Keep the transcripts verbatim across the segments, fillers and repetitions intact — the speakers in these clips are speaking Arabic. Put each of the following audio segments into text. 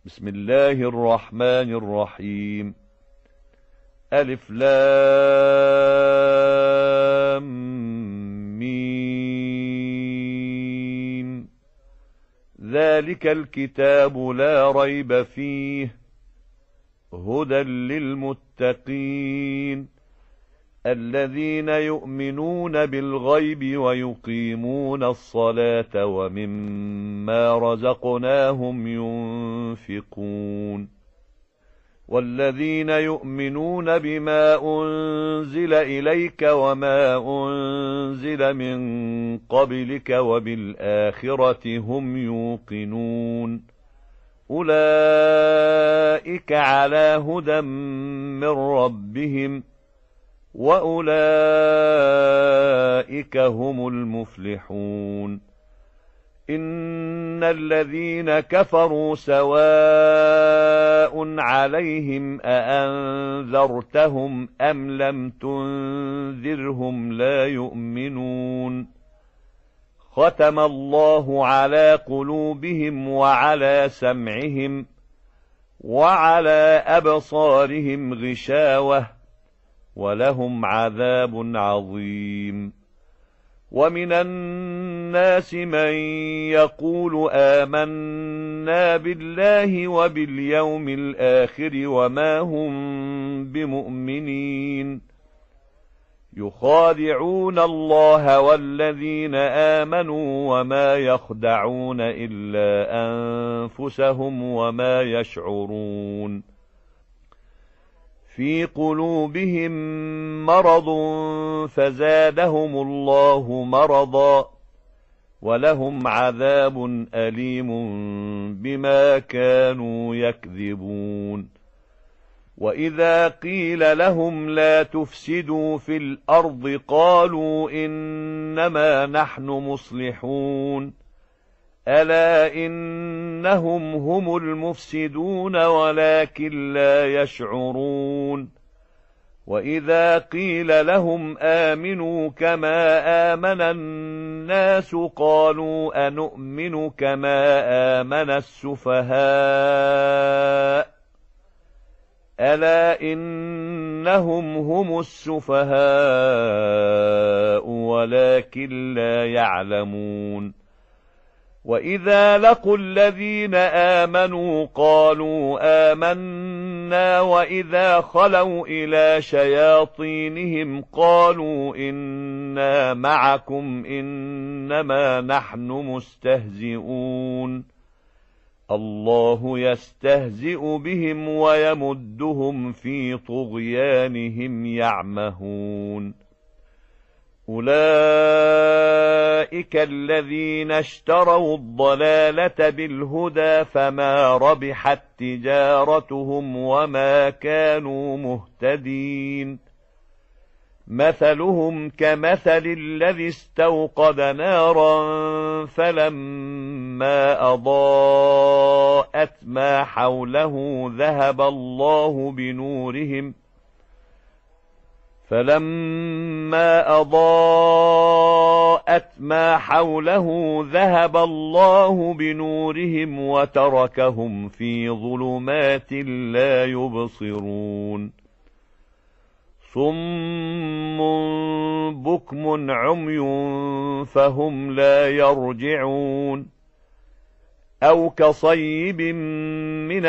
بسم الله الرحمن الرحيم. ألف لام ميم. ذلك الكتاب لا ريب فيه هدى للمتقين الذين يؤمنون بالغيب ويقيمون الصلاة ومما رزقناهم ينفقون والذين يؤمنون بما أنزل إليك وما أنزل من قبلك وبالآخرة هم يوقنون أولئك على هدى من ربهم وأولئك هم المفلحون. إن الذين كفروا سواء عليهم أأنذرتهم أم لم تنذرهم لا يؤمنون. ختم الله على قلوبهم وعلى سمعهم وعلى أبصارهم غشاوة ولهم عذاب عظيم. ومن الناس من يقول آمنا بالله وباليوم الآخر وما هم بمؤمنين يخادعون الله والذين آمنوا وما يخدعون إلا أنفسهم وما يشعرون. في قلوبهم مرض فزادهم الله مرضا ولهم عذاب أليم بما كانوا يكذبون. وإذا قيل لهم لا تفسدوا في الأرض قالوا إنما نحن مصلحون ألا إنهم هم المفسدون ولكن لا يشعرون. وإذا قيل لهم آمنوا كما آمن الناس قالوا أنؤمن كما آمن السفهاء ألا إنهم هم السفهاء ولكن لا يعلمون. وإذا لقوا الذين آمنوا قالوا آمنا وإذا خلوا إلى شياطينهم قالوا إنا معكم إنما نحن مستهزئون الله يستهزئ بهم ويمدهم في طغيانهم يعمهون. أولئك الذين اشتروا الضلالة بالهدى فما ربحت تجارتهم وما كانوا مهتدين. مثلهم كمثل الذي استوقد نارا فلما أضاءت ما حوله ذهب الله بنورهم فلما أضاءت ما حوله ذهب الله بنورهم وتركهم في ظلمات لا يبصرون. صم بكم عمي فهم لا يرجعون. أو كصيب من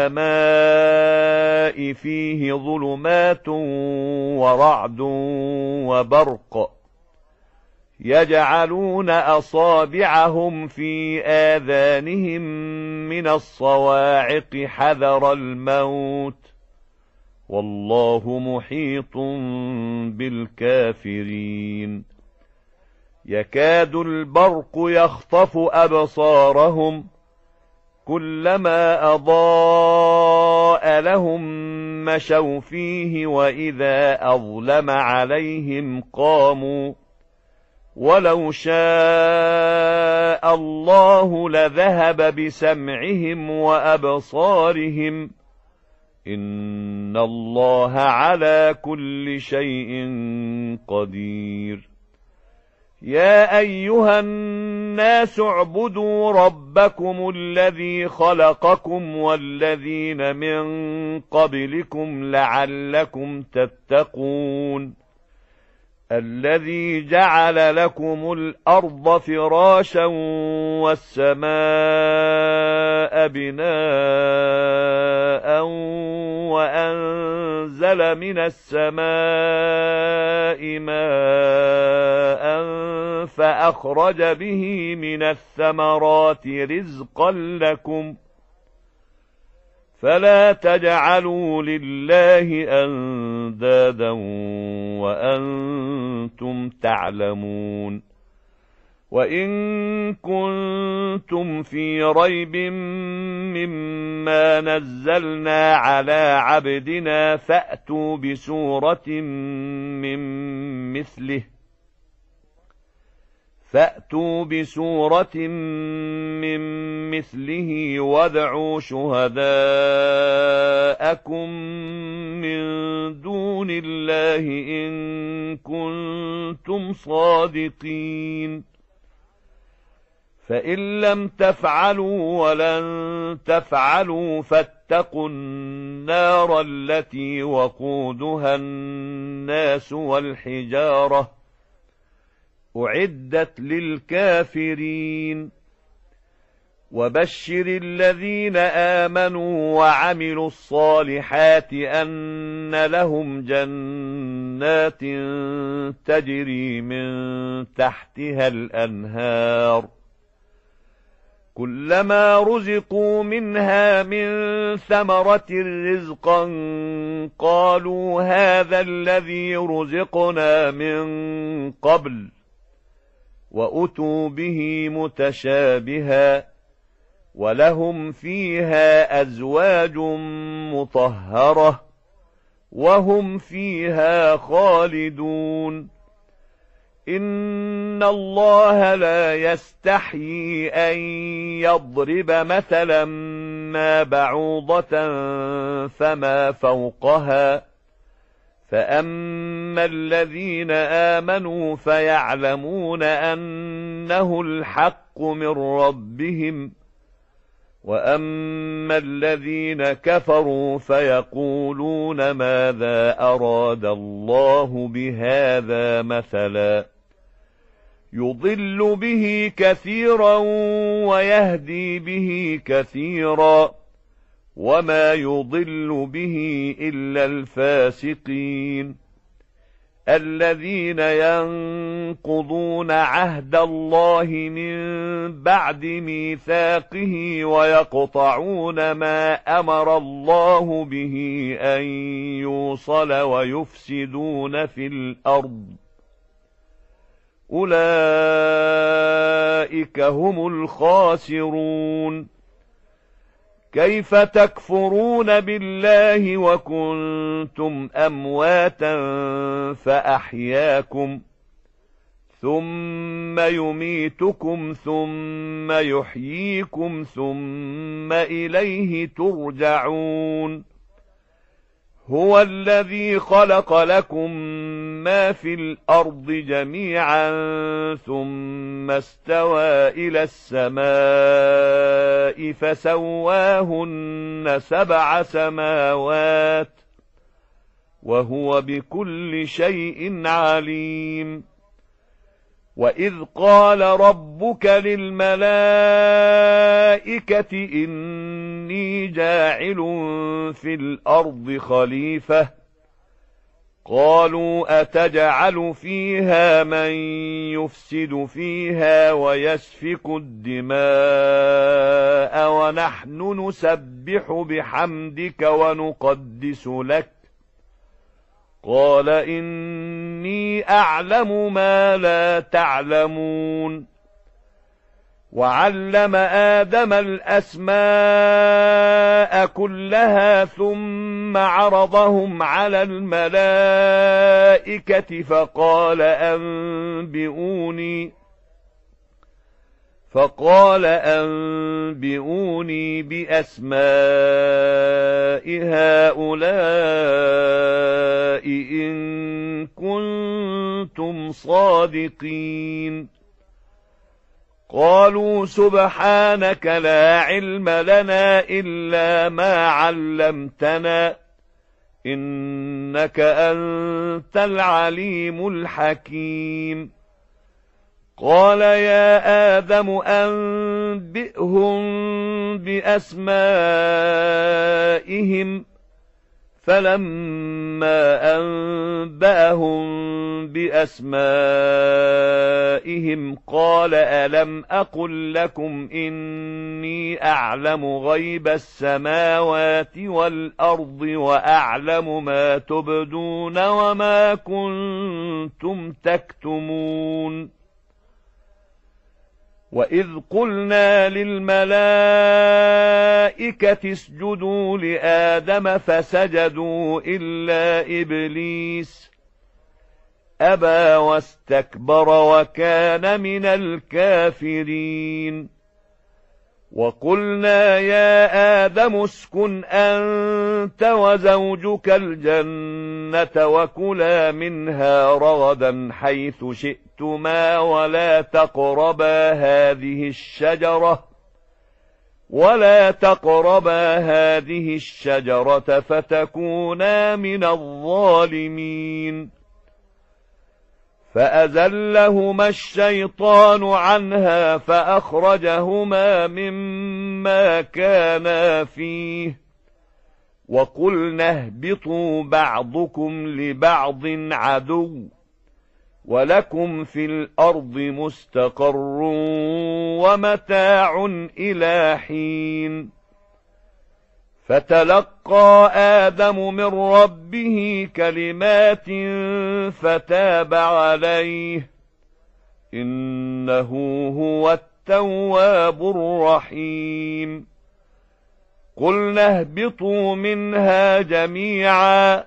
السماء فيه ظلمات ورعد وبرق يجعلون أصابعهم في آذانهم من الصواعق حذر الموت والله محيط بالكافرين. يكاد البرق يخطف أبصارهم كلما أضاء لهم مشوا فيه وإذا أظلم عليهم قاموا ولو شاء الله لذهب بسمعهم وأبصارهم إن الله على كل شيء قدير. يا أيها الناس اعبدوا ربكم الذي خلقكم والذين من قبلكم لعلكم تتقون الذي جعل لكم الأرض فراشا والسماء بناء وأنزل من السماء ماء فأخرج به من الثمرات رزقا لكم فلا تجعلوا لله أندادا وأنتم تعلمون وإن كنتم في ريب مما نزلنا على عبدنا فأتوا بسورة من مثله فأتوا بسورة من مثله وادعوا شهداءكم من دون الله إن كنتم صادقين فإن لم تفعلوا ولن تفعلوا فاتقوا النار التي وقودها الناس والحجارة أعدت للكافرين وبشر الذين آمنوا وعملوا الصالحات أن لهم جنات تجري من تحتها الأنهار كلما رزقوا منها من ثمرة رزقا قالوا هذا الذي رزقنا من قبل وأتوا به متشابها ولهم فيها أزواج مطهرة وهم فيها خالدون إن الله لا يستحيي أن يضرب مثلا ما بعوضة فما فوقها فأما الذين آمنوا فيعلمون أنه الحق من ربهم وأما الذين كفروا فيقولون ماذا أراد الله بهذا مثلا يضل به كثيرا ويهدي به كثيرا وما يضل به إلا الفاسقين الذين ينقضون عهد الله من بعد ميثاقه ويقطعون ما أمر الله به أن يوصل ويفسدون في الأرض أولئك هم الخاسرون كيف تكفرون بالله وكنتم أمواتا فأحياكم ثم يميتكم ثم يحييكم ثم إليه ترجعون هو الذي خلق لكم ما في الأرض جميعا ثم استوى إلى السماء فسواهن سبع سماوات وهو بكل شيء عليم وإذ قال ربك للملائكة إني جاعل في الأرض خليفة قالوا أتجعل فيها من يفسد فيها ويسفك الدماء ونحن نسبح بحمدك ونقدس لك قال إني أعلم ما لا تعلمون وعلم آدم الأسماء كلها ثم عرضهم على الملائكة فقال أنبئوني فقال أنبئوني بأسماء هؤلاء إن كنتم صادقين قالوا سبحانك لا علم لنا إلا ما علمتنا إنك أنت العليم الحكيم قال يا آدم أنبئهم بأسمائهم فلما أنبأهم بأسمائهم قال ألم أقل لكم إني أعلم غيب السماوات والأرض وأعلم ما تبدون وما كنتم تكتمون وإذ قلنا للملائكة اسجدوا لآدم فسجدوا إلا إبليس أبى واستكبر وكان من الكافرين وقلنا يا آدم اسكن أنت وزوجك الجنة وكلا منها رغدا حيث شئتما ولا تقربا هذه الشجرة ولا تقربا هذه الشجرة فتكونا من الظالمين فأزلهما الشيطان عنها فأخرجهما مما كانا فيه وقلنا اهبطوا بعضكم لبعض عدو ولكم في الأرض مستقر ومتاع إلى حين فتلقى آدم من ربه كلمات فتاب عليه إنه هو التواب الرحيم قلنا اهبطوا منها جميعا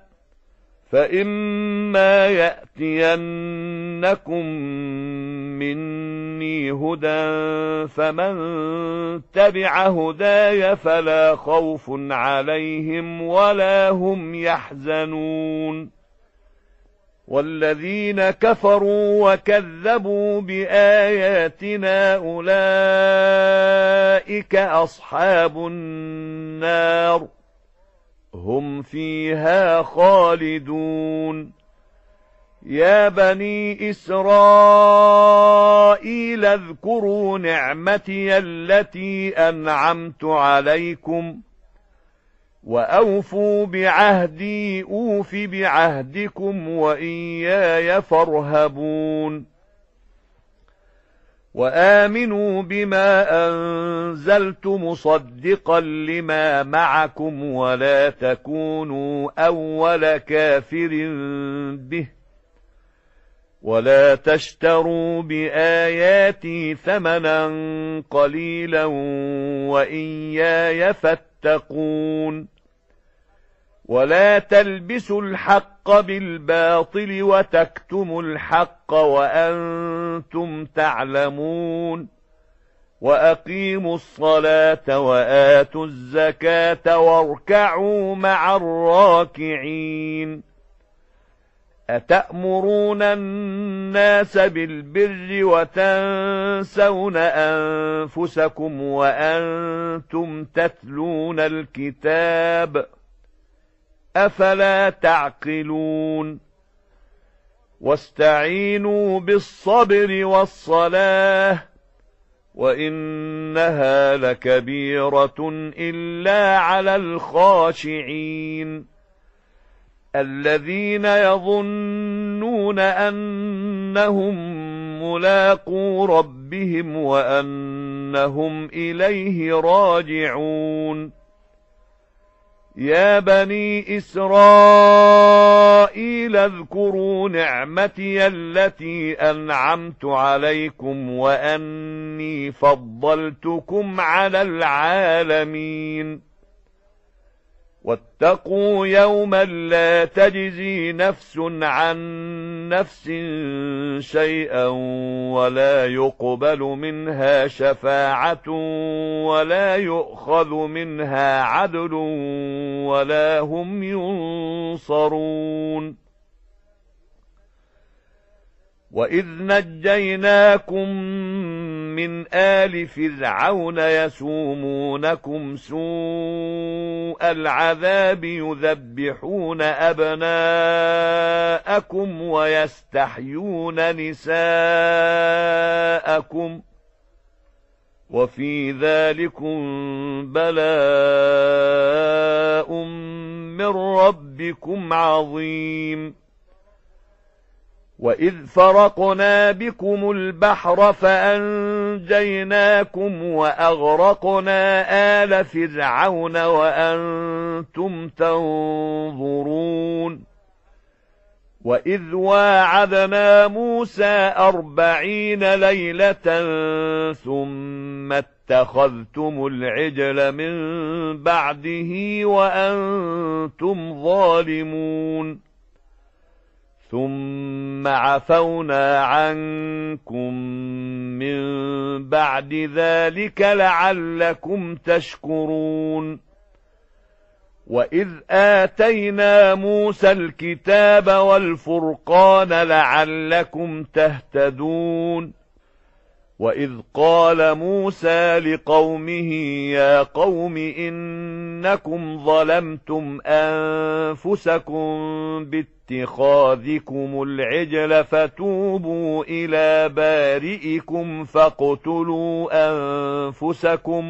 فإما يأتينكم مني هدى فمن تبع هداي فلا خوف عليهم ولا هم يحزنون والذين كفروا وكذبوا بآياتنا أولئك أصحاب النار هم فيها خالدون يا بني إسرائيل اذكروا نعمتي التي أنعمت عليكم وأوفوا بعهدي أوف بعهدكم وإياي فارهبون وآمنوا بما أنزلت مصدقا لما معكم ولا تكونوا أول كافر به ولا تشتروا بآياتي ثمنا قليلا وإياي فاتقون ولا تلبسوا الحق بالباطل وتكتموا الحق وأنتم تعلمون وأقيموا الصلاة وآتوا الزكاة واركعوا مع الراكعين أتأمرون الناس بالبر وتنسون أنفسكم وأنتم تتلون الكتاب أفلا تعقلون واستعينوا بالصبر والصلاة وإنها لكبيرة إلا على الخاشعين الذين يظنون أنهم ملاقو ربهم وأنهم إليه راجعون يا بني إسرائيل اذكروا نعمتي التي أنعمت عليكم وأني فضلتكم على العالمين واتقوا يوما لا تجزي نفس عن نفس شيئا ولا يقبل منها شفاعة ولا يؤخذ منها عدل ولا هم ينصرون. وإذ نجيناكم من آل فرعون يسومونكم سوء العذاب يذبحون أبناءكم ويستحيون نساءكم وفي ذلكم بلاء من ربكم عظيم. وإذ فرقنا بكم البحر فأنجيناكم وأغرقنا آل فرعون وأنتم تنظرون. وإذ واعدنا موسى أربعين ليلة ثم اتخذتم العجل من بعده وأنتم ظالمون ثم عفونا عنكم من بعد ذلك لعلكم تشكرون. وإذ آتينا موسى الكتاب والفرقان لعلكم تهتدون. وإذ قال موسى لقومه يا قوم إنكم ظلمتم أنفسكم باتخاذكم العجل فتوبوا إلى بارئكم فاقتلوا أنفسكم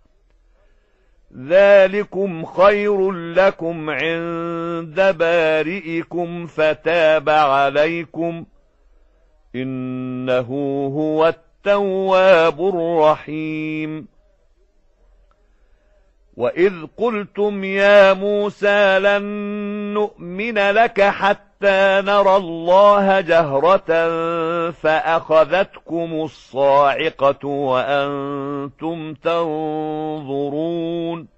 ذلكم خير لكم عند بارئكم فتاب عليكم إنه هو التواب الرحيم. وإذ قلتم يا موسى لن نؤمن لك حتى نرى الله جهرة فأخذتكم الصاعقة وأنتم تنظرون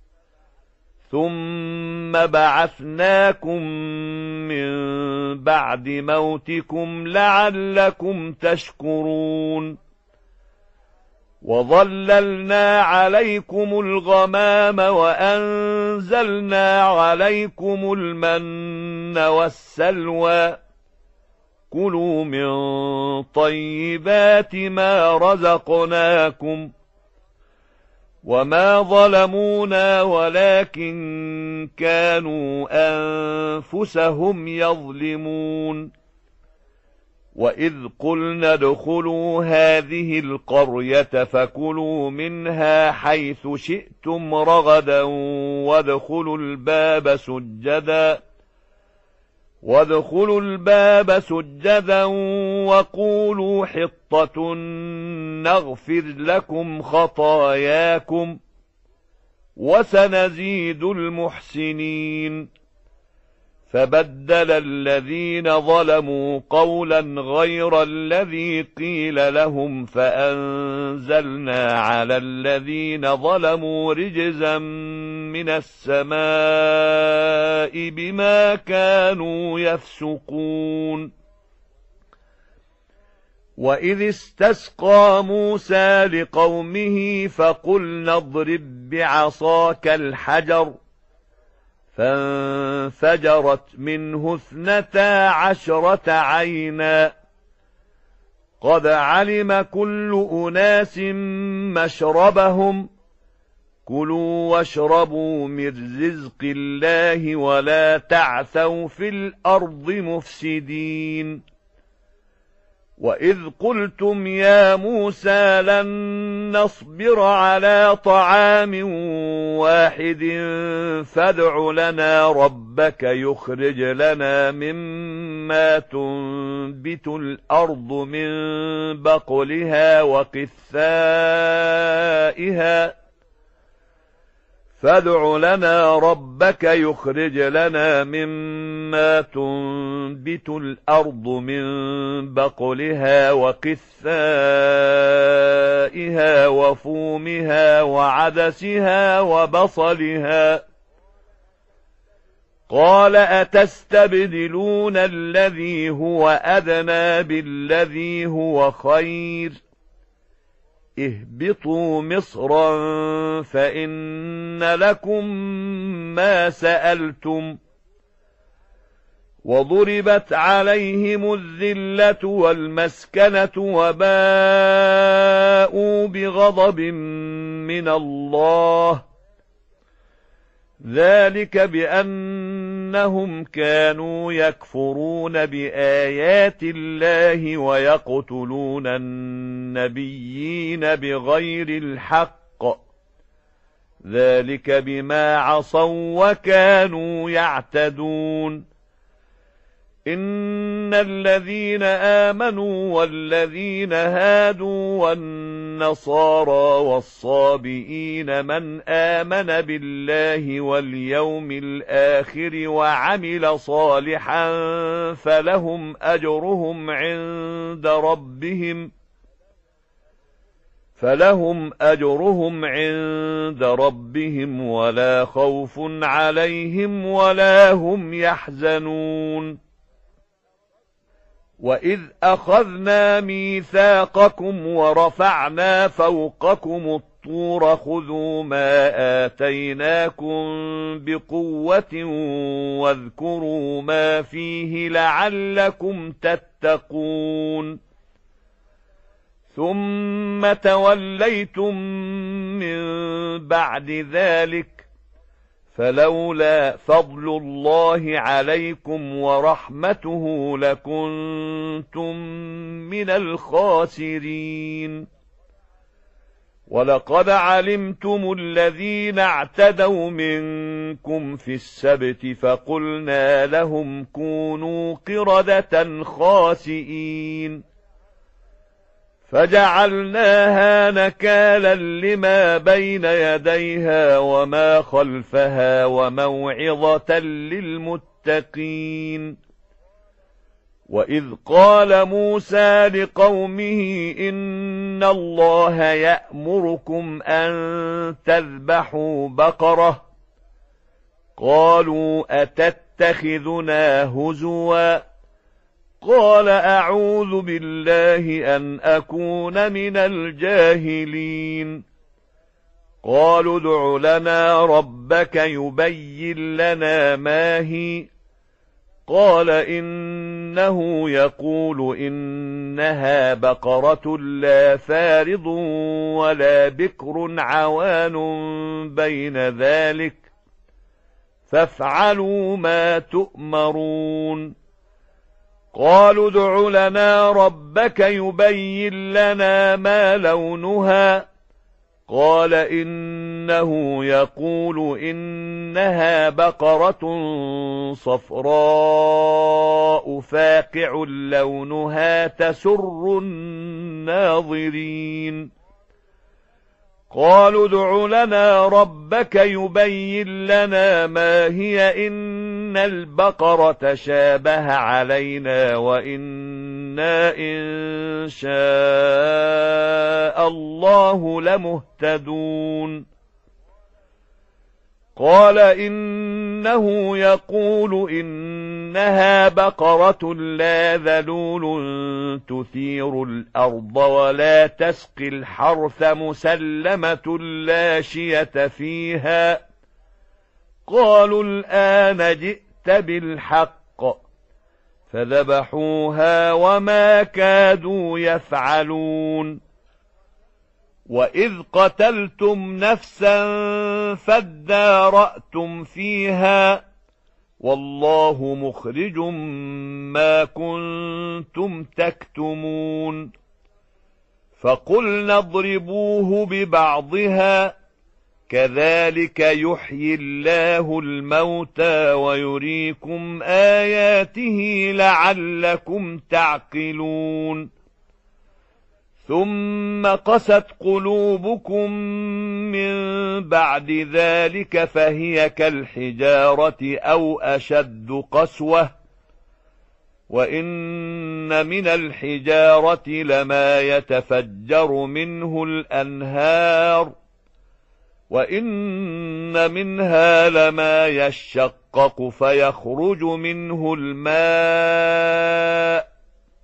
ثم بعثناكم من بعد موتكم لعلكم تشكرون. وظللنا عليكم الغمام وأنزلنا عليكم المن والسلوى كلوا من طيبات ما رزقناكم وما ظلمونا ولكن كانوا أنفسهم يظلمون. وإذ قلنا ادخلوا هذه القرية فكلوا منها حيث شئتم رغدا وادخلوا الباب سجدا وادخلوا الباب سجدا وقولوا حطة نغفر لكم خطاياكم وسنزيد المحسنين. فبدل الذين ظلموا قولا غير الذي قيل لهم فأنزلنا على الذين ظلموا رجزا من السماء بما كانوا يفسقون. وإذ استسقى موسى لقومه فقلنا اضرب بعصاك الحجر فانفجرت منه اثنتا عشرة عينا قد علم كل أناس مشربهم كلوا واشربوا من رزق الله ولا تعثوا في الأرض مفسدين. وإذ قلتم يا موسى لن نصبر على طعام واحد فادع لنا ربك يخرج لنا مما تنبت الأرض من بقلها وقثائها فادع لنا ربك يخرج لنا مما تنبت الأرض من بقلها وقثائها وفومها وعدسها وبصلها قال أتستبدلون الذي هو أدنى بالذي هو خير اهبطوا مصرا فإن لكم ما سألتم وضربت عليهم الذلة والمسكنة وباءوا بغضب من الله ذلك بأنهم كانوا يكفرون بآيات الله ويقتلون النبيين بغير الحق ذلك بما عصوا وكانوا يعتدون إن الذين آمنوا والذين هادوا والنصارى والصابئين من آمن بالله واليوم الآخر وعمل صالحا فلهم أجرهم عند ربهم فلهم أجرهم عند ربهم ولا خوف عليهم ولا هم يحزنون وإذ أخذنا ميثاقكم ورفعنا فوقكم الطور خذوا ما آتيناكم بقوة واذكروا ما فيه لعلكم تتقون ثم توليتم من بعد ذلك فلولا فضل الله عليكم ورحمته لكنتم من الخاسرين ولقد علمتم الذين اعتدوا منكم في السبت فقلنا لهم كونوا قردة خاسئين فجعلناها نكالا لما بين يديها وما خلفها وموعظة للمتقين وإذ قال موسى لقومه إن الله يأمركم أن تذبحوا بقرة قالوا أتتخذنا هزوا قال أعوذ بالله أن أكون من الجاهلين قالوا ادع لنا ربك يبين لنا ما هي قال إنه يقول إنها بقرة لا فارض ولا بكر عوان بين ذلك فافعلوا ما تؤمرون قالوا ادع لنا ربك يبين لنا ما لونها قال إنه يقول إنها بقرة صفراء فاقع لونها تسر الناظرين قالوا ادع لنا ربك يبين لنا ما هي إن البقرة شابه علينا وإنا إن شاء الله لمهتدون قال إنه يقول إنها بقرة لا ذلول تثير الأرض ولا تسقي الحرث مسلمة لا شية فيها قالوا الآن جئت بالحق فذبحوها وما كادوا يفعلون وإذ قتلتم نفسا فادارأتم فيها والله مخرج ما كنتم تكتمون فقلنا اضربوه ببعضها كذلك يحيي الله الموتى ويريكم آياته لعلكم تعقلون ثم قست قلوبكم من بعد ذلك فهي كالحجارة أو أشد قسوة وإن من الحجارة لما يتفجر منه الأنهار وإن منها لما يشقق يشقق فيخرج منه الماء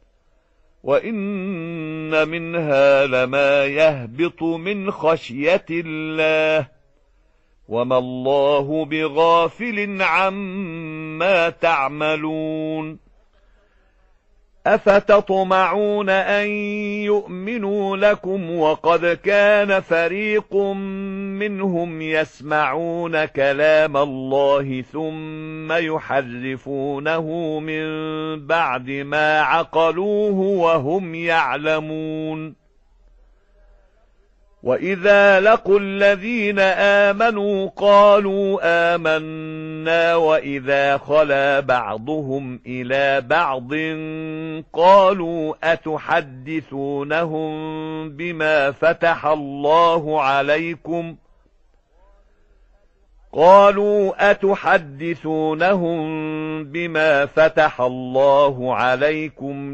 وإن منها لما يهبط من خشية الله وما الله بغافل عما تعملون أفتطمعون أن يؤمنوا لكم وقد كان فريق منهم يسمعون كلام الله ثم يحرفونه من بعد ما عقلوه وهم يعلمون وإذا لقوا الذين آمنوا قالوا آمنا وإذا خلا بعضهم إلى بعض قالوا أتحدثونهم بما فتح الله عليكم قالوا أتحدثونهم بما فتح الله عليكم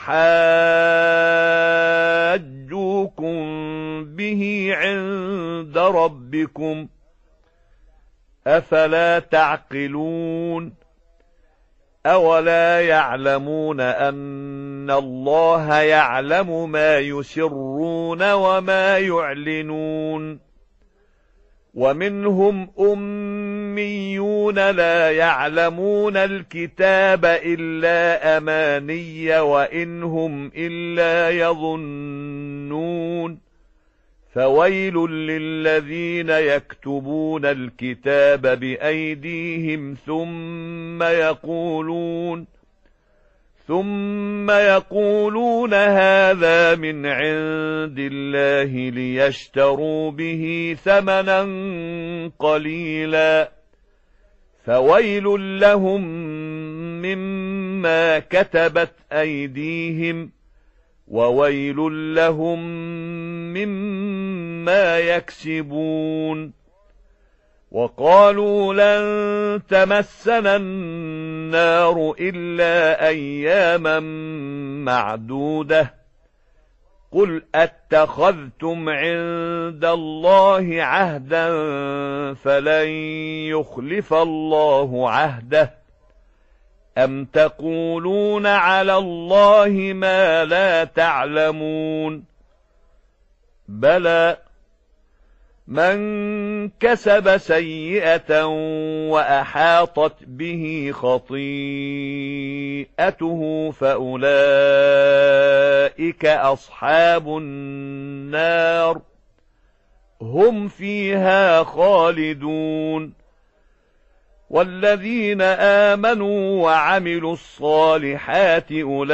ليحاجوكم به عند ربكم أفلا تعقلون أولا يعلمون أن الله يعلم ما يسرون وما يعلنون ومنهم أميون لا يعلمون الكتاب إلا أماني وإنهم إلا يظنون فويل للذين يكتبون الكتاب بأيديهم ثم يقولون ثم يقولون هذا من عند الله ليشتروا به ثمنا قليلا فويل لهم مما كتبت أيديهم وويل لهم مما يكسبون وقالوا لن تمسنا النار إلا أياما معدودة قل أتخذتم عند الله عهدا فلن يخلف الله عهده أم تقولون على الله ما لا تعلمون بلى من كسب سيئة وأحاطت به خطيئته فأولئك أصحاب النار هم فيها خالدون والذين آمنوا وعملوا الصالحات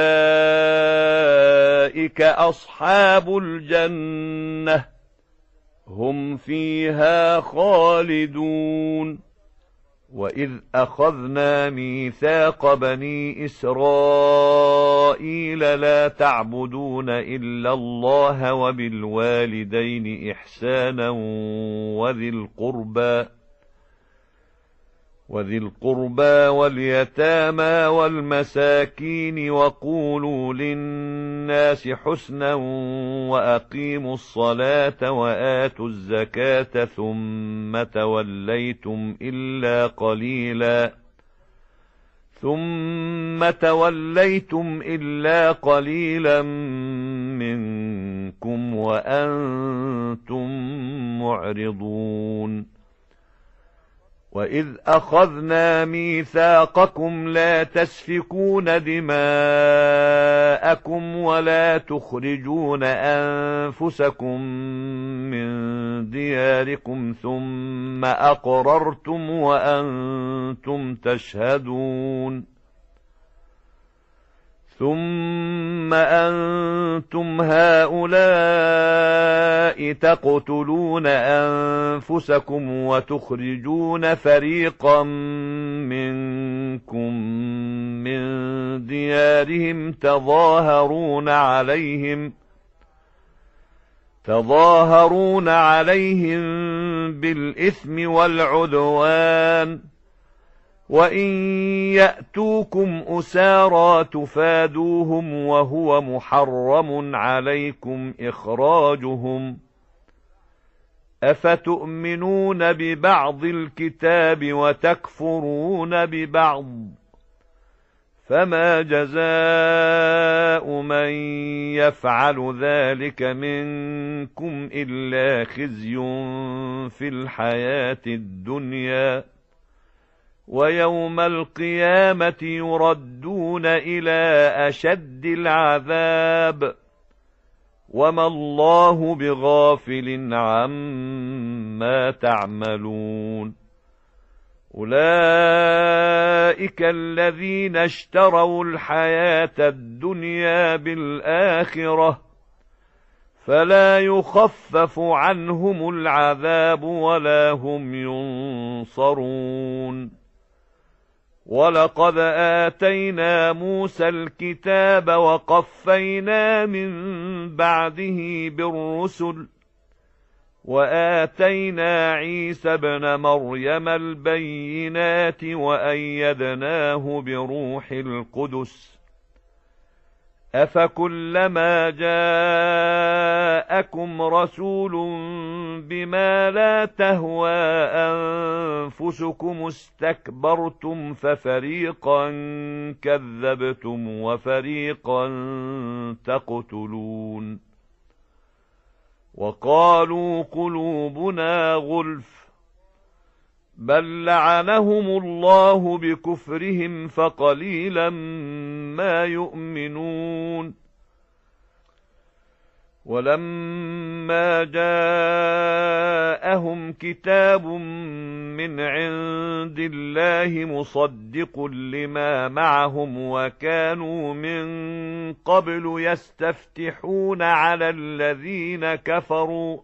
أولئك أصحاب الجنة هم فيها خالدون وإذ أخذنا ميثاق بني إسرائيل لا تعبدون إلا الله وبالوالدين إحسانا وذي القربى وذي القربى واليتامى والمساكين وقولوا للناس حسنا وأقيموا الصلاة وآتوا الزكاة ثم توليتم إلا قليلا ثم توليتم إلا قليلا منكم وأنتم معرضون وإذ أخذنا ميثاقكم لا تسفكون دماءكم ولا تخرجون أنفسكم من دياركم ثم أقررتم وأنتم تشهدون ثم أنتم هؤلاء تقتلون أنفسكم وتخرجون فريقا منكم من ديارهم تظاهرون عليهم تظاهرون عليهم بالإثم والعدوان وإن يأتوكم أسارى تفادوهم وهو محرم عليكم إخراجهم أفتؤمنون ببعض الكتاب وتكفرون ببعض؟ فما جزاء من يفعل ذلك منكم إلا خزي في الحياة الدنيا، ويوم القيامة يردون إلى أشد العذاب، وما الله بغافل عما تعملون. أولئك الذين اشتروا الحياة الدنيا بالآخرة، فلا يخفف عنهم العذاب ولا هم ينصرون. ولقد آتينا موسى الكتاب وقفينا من بعده بالرسل، وآتينا عيسى ابن مريم البينات وأيدناه بروح القدس. أفكلما جاءكم رسول بما لا تهوى أنفسكم استكبرتم ففريقا كذبتم وفريقا تقتلون. وقالوا قلوبنا غلف، بل لعنهم الله بكفرهم فقليلا ما يؤمنون. ولما جاءهم كتاب من عند الله مصدق لما معهم وكانوا من قبل يستفتحون على الذين كفروا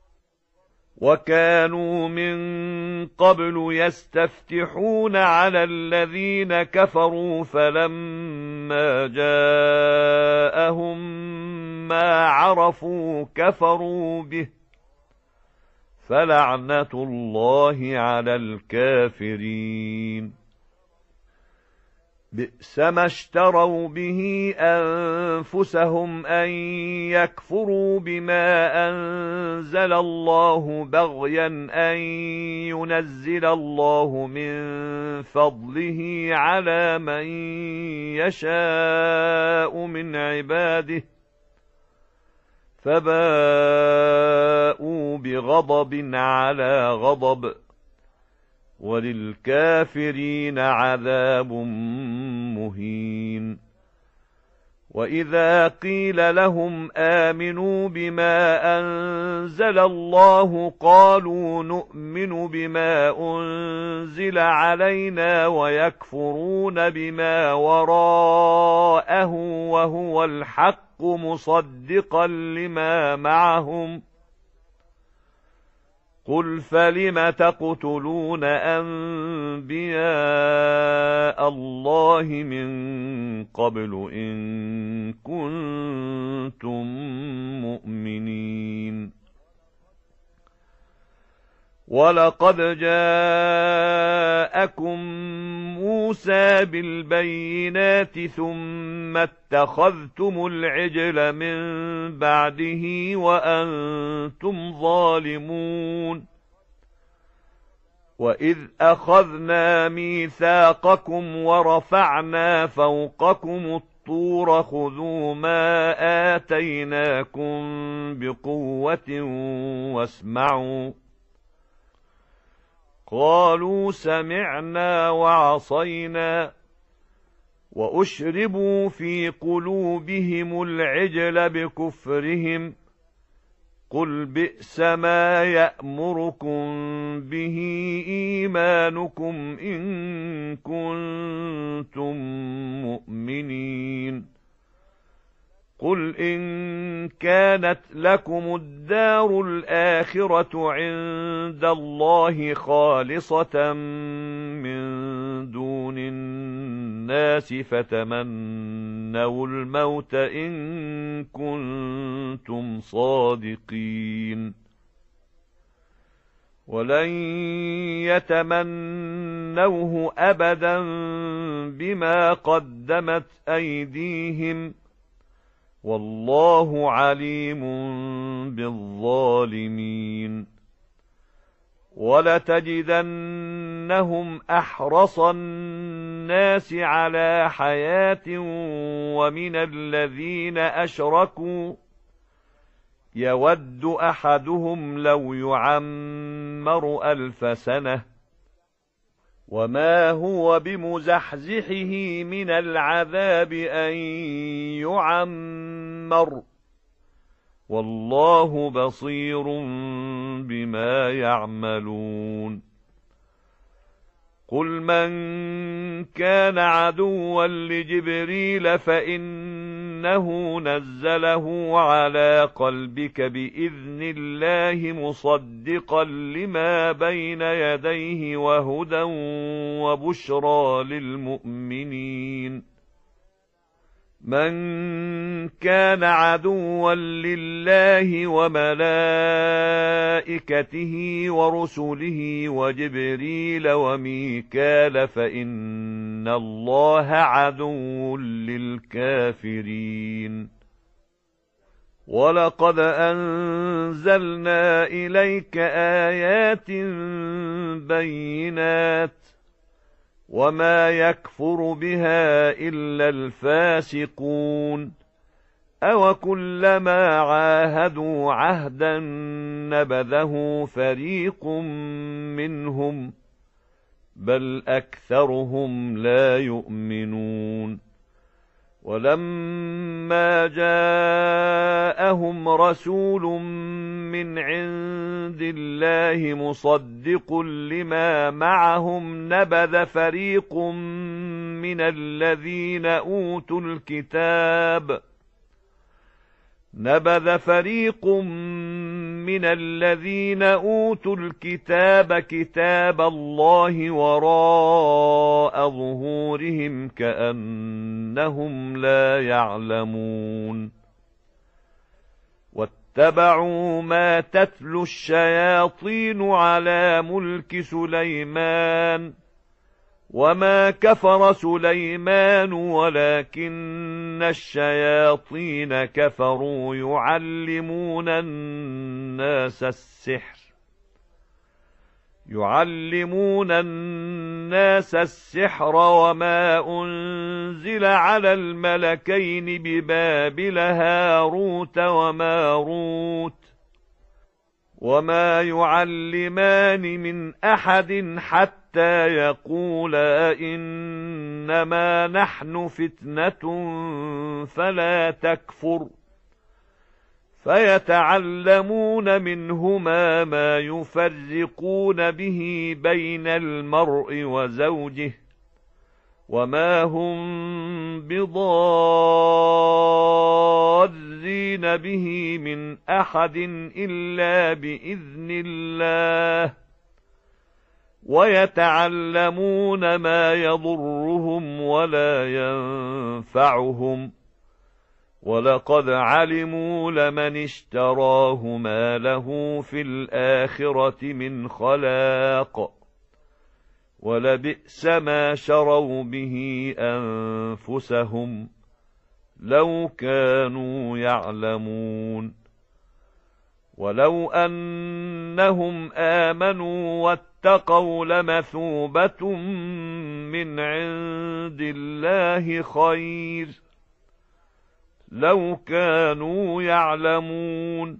وكانوا من قبل يستفتحون على الذين كفروا فلما جاءهم ما عرفوا كفروا به، فلعنة الله على الكافرين. بئس ما اشتروا به أنفسهم أن يكفروا بما أنزل الله بغيا أن ينزل الله من فضله على من يشاء من عباده، فباءوا بغضب على غضب، وللكافرين عذاب مهين. وإذا قيل لهم آمنوا بما أنزل الله قالوا نؤمن بما أنزل علينا ويكفرون بما وراءه وهو الحق مصدقا لما معهم. قل فلم تقتلون أنبياء الله من قبل إن كنتم مؤمنين؟ ولقد جاءكم موسى بالبينات ثم اتخذتم العجل من بعده وأنتم ظالمون. وإذ أخذنا ميثاقكم ورفعنا فوقكم الطور خذوا ما آتيناكم بقوة واسمعوا. قالوا سمعنا وعصينا، وأشربوا في قلوبهم العجل بكفرهم. قل بئس ما يأمركم به إيمانكم إن كنتم مؤمنين. قل إن كانت لكم الدار الآخرة عند الله خالصة من دون الناس فتمنوا الموت إن كنتم صادقين. ولن يتمنوه أبدا بما قدمت أيديهم، والله عليم بالظالمين. وَلَتَجِدَنَّهُمْ أَحْرَصَ النَّاسِ عَلَى حَيَاةٍ وَمِنَ الَّذِينَ أَشْرَكُوا يَوَدُّ أَحَدُهُمْ لَوْ يُعَمَّرُ أَلْفَ سَنَةٍ وَمَا هُوَ بِمُزَحْزِحِهِ مِنَ الْعَذَابِ أَن يُعَمَّرَ وَاللَّهُ بَصِيرٌ بِمَا يَعْمَلُونَ قُلْ مَنْ كَانَ عَدُوًّا لِجِبْرِيلَ فَإِنَّهُ نَزَّلَهُ عَلَى قَلْبِكَ بِإِذْنِ اللَّهِ مُصَدِّقًا لِمَا بَيْنَ يَدَيْهِ وَهُدًى وَبُشْرَى لِلْمُؤْمِنِينَ مَنْ كَانَ عَدُوًّا لِلَّهِ وَمَلَائِكَتِهِ وَرُسُلِهِ وَجِبْرِيلَ وَمِيكَالَ فَإِنَّ اللَّهَ عَدُوٌّ لِلْكَافِرِينَ وَلَقَدْ أَنزَلْنَا إِلَيْكَ آيَاتٍ بَيِّنَاتٍ وَمَا يَكْفُرُ بِهَا إِلَّا الْفَاسِقُونَ أَوَكُلَّمَا عَاهَدُوا عَهْدًا نَبَذَهُ فَرِيقٌ مِّنْهُمْ بَلْ أَكْثَرُهُمْ لَا يُؤْمِنُونَ وَلَمَّا جَاءَهُمْ رَسُولٌ مِّنْ عِندِ اللَّهِ مُصَدِّقٌ لِمَا مَعَهُمْ نَبَذَ فَرِيقٌ مِّنَ الَّذِينَ أُوتُوا الْكِتَابَ نَبَذَ فَرِيقٌ مِّنَ الَّذِينَ أُوتُوا الْكِتَابَ كِتَابَ اللَّهِ وَرَاءَ ظُهُورِهِمْ كَأَنَّهُمْ لَا يَعْلَمُونَ وَاتَّبَعُوا مَا تَتْلُو الشَّيَاطِينُ عَلَى مُلْكِ سُلَيْمَانَ وَمَا كَفَرَ سُلَيْمَانُ وَلَكِنَّ الشَّيَاطِينَ كَفَرُوا يُعَلِّمُونَ النَّاسَ السِّحْرَ يُعَلِّمُونَ النَّاسَ السِّحْرَ وَمَا أُنزِلَ عَلَى الْمَلَكَيْنِ بِبَابِلَ هَارُوتَ وَمَارُوتَ وَمَا يُعَلِّمَانِ مِنْ أَحَدٍ حَتَّى يَقُولَا إِنَّمَا نَحْنُ فِتْنَةٌ فَلَا تَكْفُرْ فَيَتَعَلَّمُونَ مِنْهُمَا مَا يُفَرِّقُونَ بِهِ بَيْنَ الْمَرْءِ وَزَوْجِهِ وَمَا هُمْ بِضَارِّينَ بِهِ مِنْ أَحَدٍ إِلَّا بِإِذْنِ اللَّهِ وَيَتَعَلَّمُونَ مَا يَضُرُّهُمْ وَلَا يَنفَعُهُمْ وَلَقَدْ عَلِمُوا لَمَنِ اشْتَرَاهُ مَا لَهُ فِي الْآخِرَةِ مِنْ خَلَاقٍ وَلَبِئْسَ مَا شَرَوْا بِهِ أَنفُسَهُمْ لَوْ كَانُوا يَعْلَمُونَ وَلَوْ أَنَّهُمْ آمَنُوا وَاتَّقَوْا لَمَثُوبَةٌ مِّنْ عِندِ اللَّهِ خَيْرٌ لَوْ كَانُوا يَعْلَمُونَ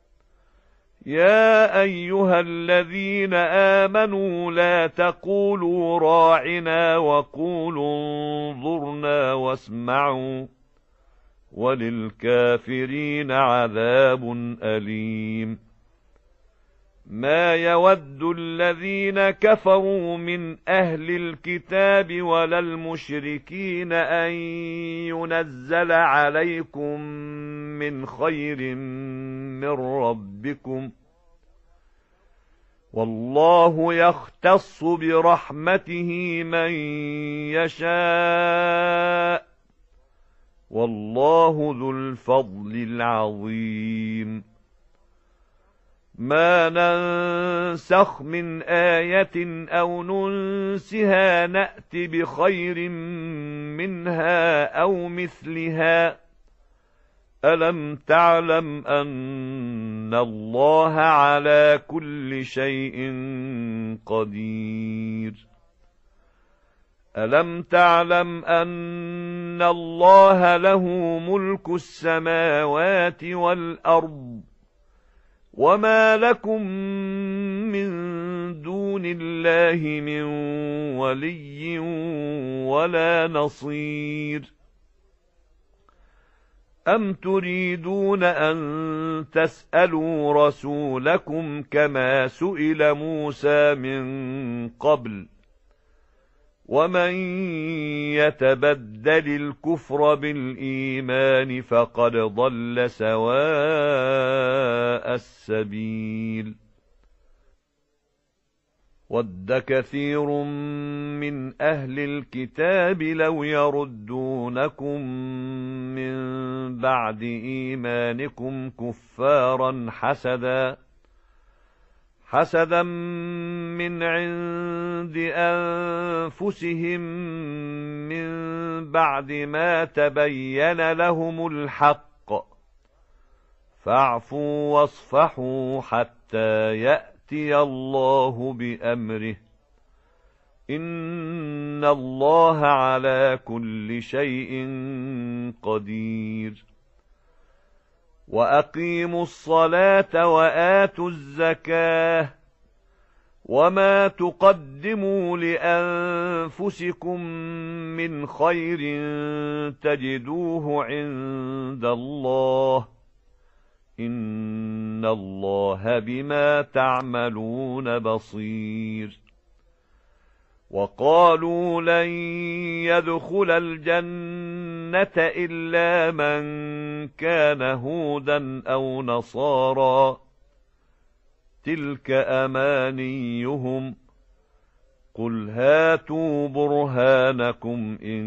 يَا أَيُّهَا الَّذِينَ آمَنُوا لَا تَقُولُوا رَاعِنَا وَقُولُوا انظُرْنَا وَاسْمَعُوا وَلِلْكَافِرِينَ عَذَابٌ أَلِيمٌ مَا يَوَدُّ الَّذِينَ كَفَرُوا مِنْ أَهْلِ الْكِتَابِ وَلَا الْمُشْرِكِينَ أَن يُنَزَّلَ عَلَيْكُم مِّنْ خَيْرٍ مِّن رَّبِّكُمْ وَاللَّهُ يَخْتَصُّ بِرَحْمَتِهِ مَن يَشَاءُ وَاللَّهُ ذُو الْفَضْلِ الْعَظِيمِ مَا نَنسَخْ مِنْ آيَةٍ أَوْ نُنسِهَا نَأْتِ بِخَيْرٍ مِنْهَا أَوْ مِثْلِهَا ألم تعلم أن الله على كل شيء قدير ألم تعلم أن الله له ملك السماوات والأرض وما لكم من دون الله من ولي ولا نصير أم تريدون أن تسألوا رسولكم كما سئل موسى من قبل ومن يتبدل الكفر بالإيمان فقد ضل سواء السبيل ود كثير من أهل الكتاب لو يردونكم من بعد إيمانكم كفارا حسدا حسدا من عند أنفسهم من بعد ما تبين لهم الحق فاعفوا واصفحوا حتى يأتي الله بأمره إن الله على كل شيء قدير وأقيموا الصلاة وآتوا الزكاة وما تقدموا لأنفسكم من خير تجدوه عند الله إن الله بما تعملون بصير وقالوا لن يدخل الجنة إلا من كان هودا أو نصارى تلك أمانيهم قل هاتوا برهانكم إن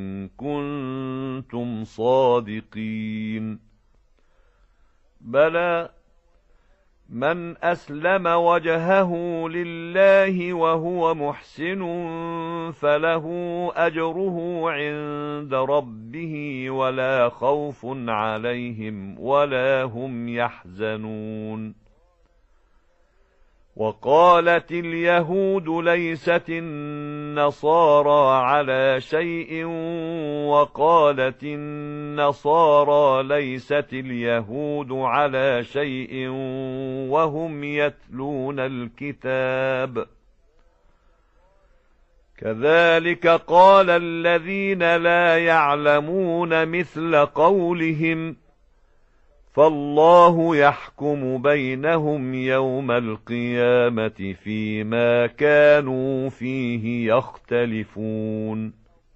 كنتم صادقين بلى من أسلم وجهه لله وهو محسن فله أجره عند ربه ولا خوف عليهم ولا هم يحزنون وقالت اليهود ليست النصارى على شيء وقالت النصارى ليست اليهود على شيء وهم يتلون الكتاب كذلك قال الذين لا يعلمون مثل قولهم فالله يحكم بينهم يوم القيامة فيما كانوا فيه يختلفون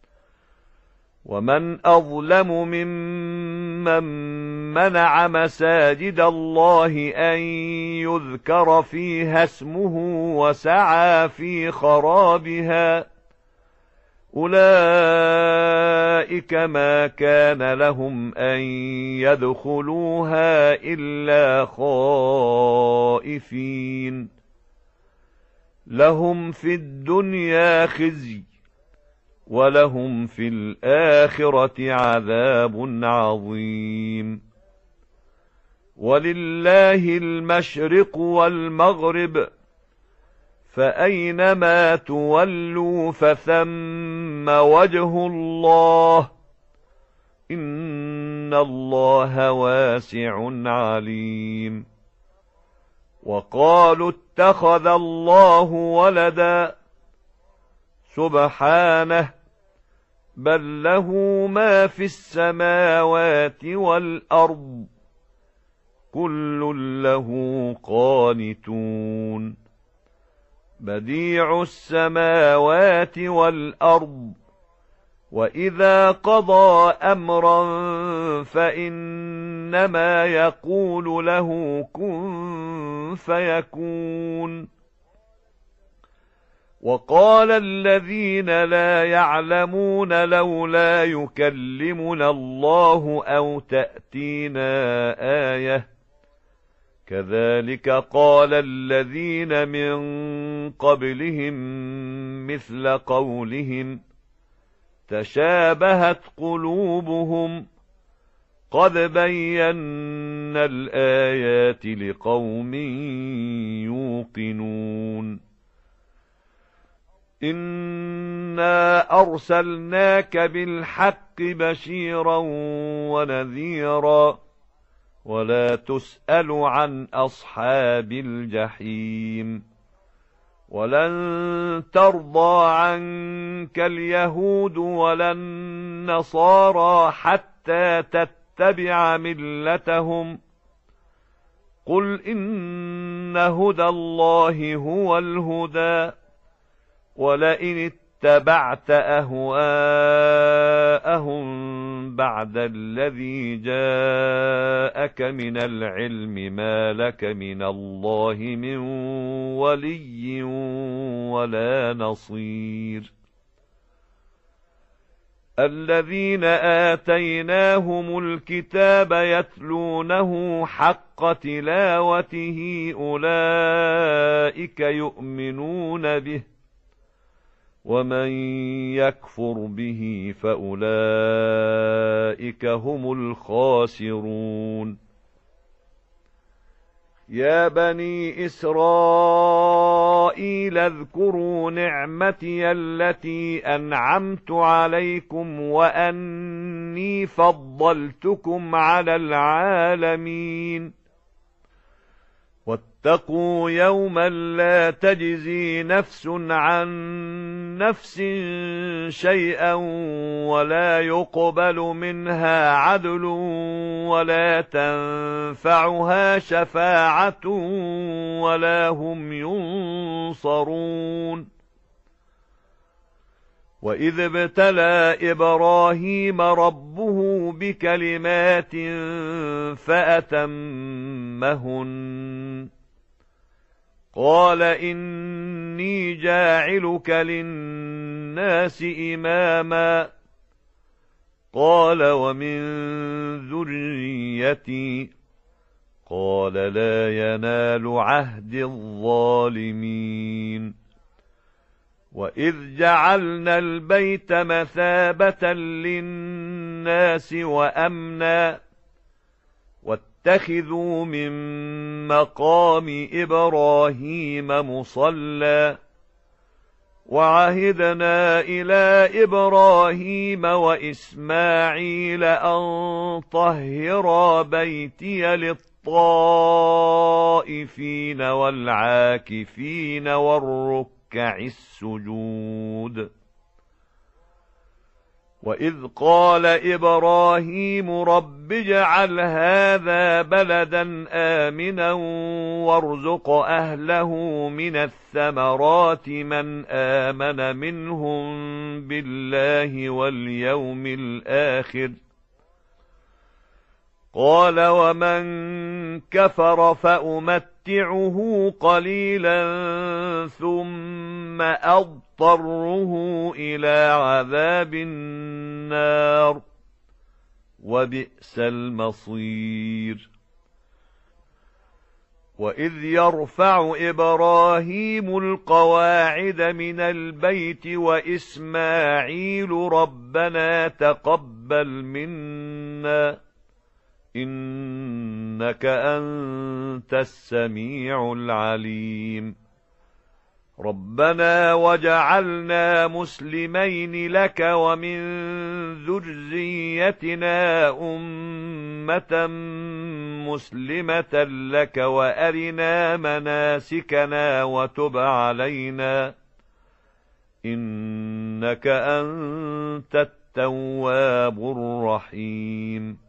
ومن أظلم ممن منع مساجد الله أن يذكر فيها اسمه وسعى في خرابها أولئك ما كان لهم أن يدخلوها إلا خائفين لهم في الدنيا خزي ولهم في الآخرة عذاب عظيم ولله المشرق والمغرب فأينما تولوا فثم وجه الله إن الله واسع عليم وقالوا اتخذ الله ولدا سبحانه بل له ما في السماوات والأرض كل له قانتون بديع السماوات والأرض وإذا قضى أمرا فإنما يقول له كن فيكون وقال الذين لا يعلمون لولا يكلمنا الله أو تأتينا آية كذلك قال الذين من قبلهم مثل قولهم تشابهت قلوبهم قد بينا الآيات لقوم يوقنون إنا أرسلناك بالحق بشيرا ونذيرا ولا تسأل عن أصحاب الجحيم ولن ترضى عنك اليهود ولا النصارى حتى تتبع ملتهم قل إن هدى الله هو الهدى ولئن اتبعت أهواءهم بعد الذي جاءك من العلم ما لك من الله من ولي ولا نصير الذين آتيناهم الكتاب يتلونه حق تلاوته أولئك يؤمنون به ومن يكفر به فأولئك هم الخاسرون يا بني إسرائيل اذكروا نعمتي التي أنعمت عليكم وأني فضلتكم على العالمين واتقوا يوما لا تجزي نفس عن نفس شيئا ولا يقبل منها عدل ولا تنفعها شفاعة ولا هم ينصرون وإذ ابتلى إبراهيم ربه بكلمات فأتمهن قال إني جاعلك للناس إماما قال ومن ذريتي قال لا ينال عهد الظالمين وإذ جعلنا البيت مثابة للناس وأمنا واتخذوا من مقام إبراهيم مصلى وعهدنا إلى إبراهيم وإسماعيل أن طهرا بيتي للطائفين والعاكفين والركع السجود وإذ قال إبراهيم رب اجعل هذا بلدا آمنا وارزق أهله من الثمرات من آمن منهم بالله واليوم الآخر قال ومن كفر فأمتعه قليلا ثم أضطره إلى عذاب النار وبئس المصير وإذ يرفع إبراهيم القواعد من البيت وإسماعيل ربنا تقبل منا إنك أنت السميع العليم ربنا وجعلنا مسلمين لك ومن ذريتنا أمة مسلمة لك وأرنا مناسكنا وتب علينا إنك أنت التواب الرحيم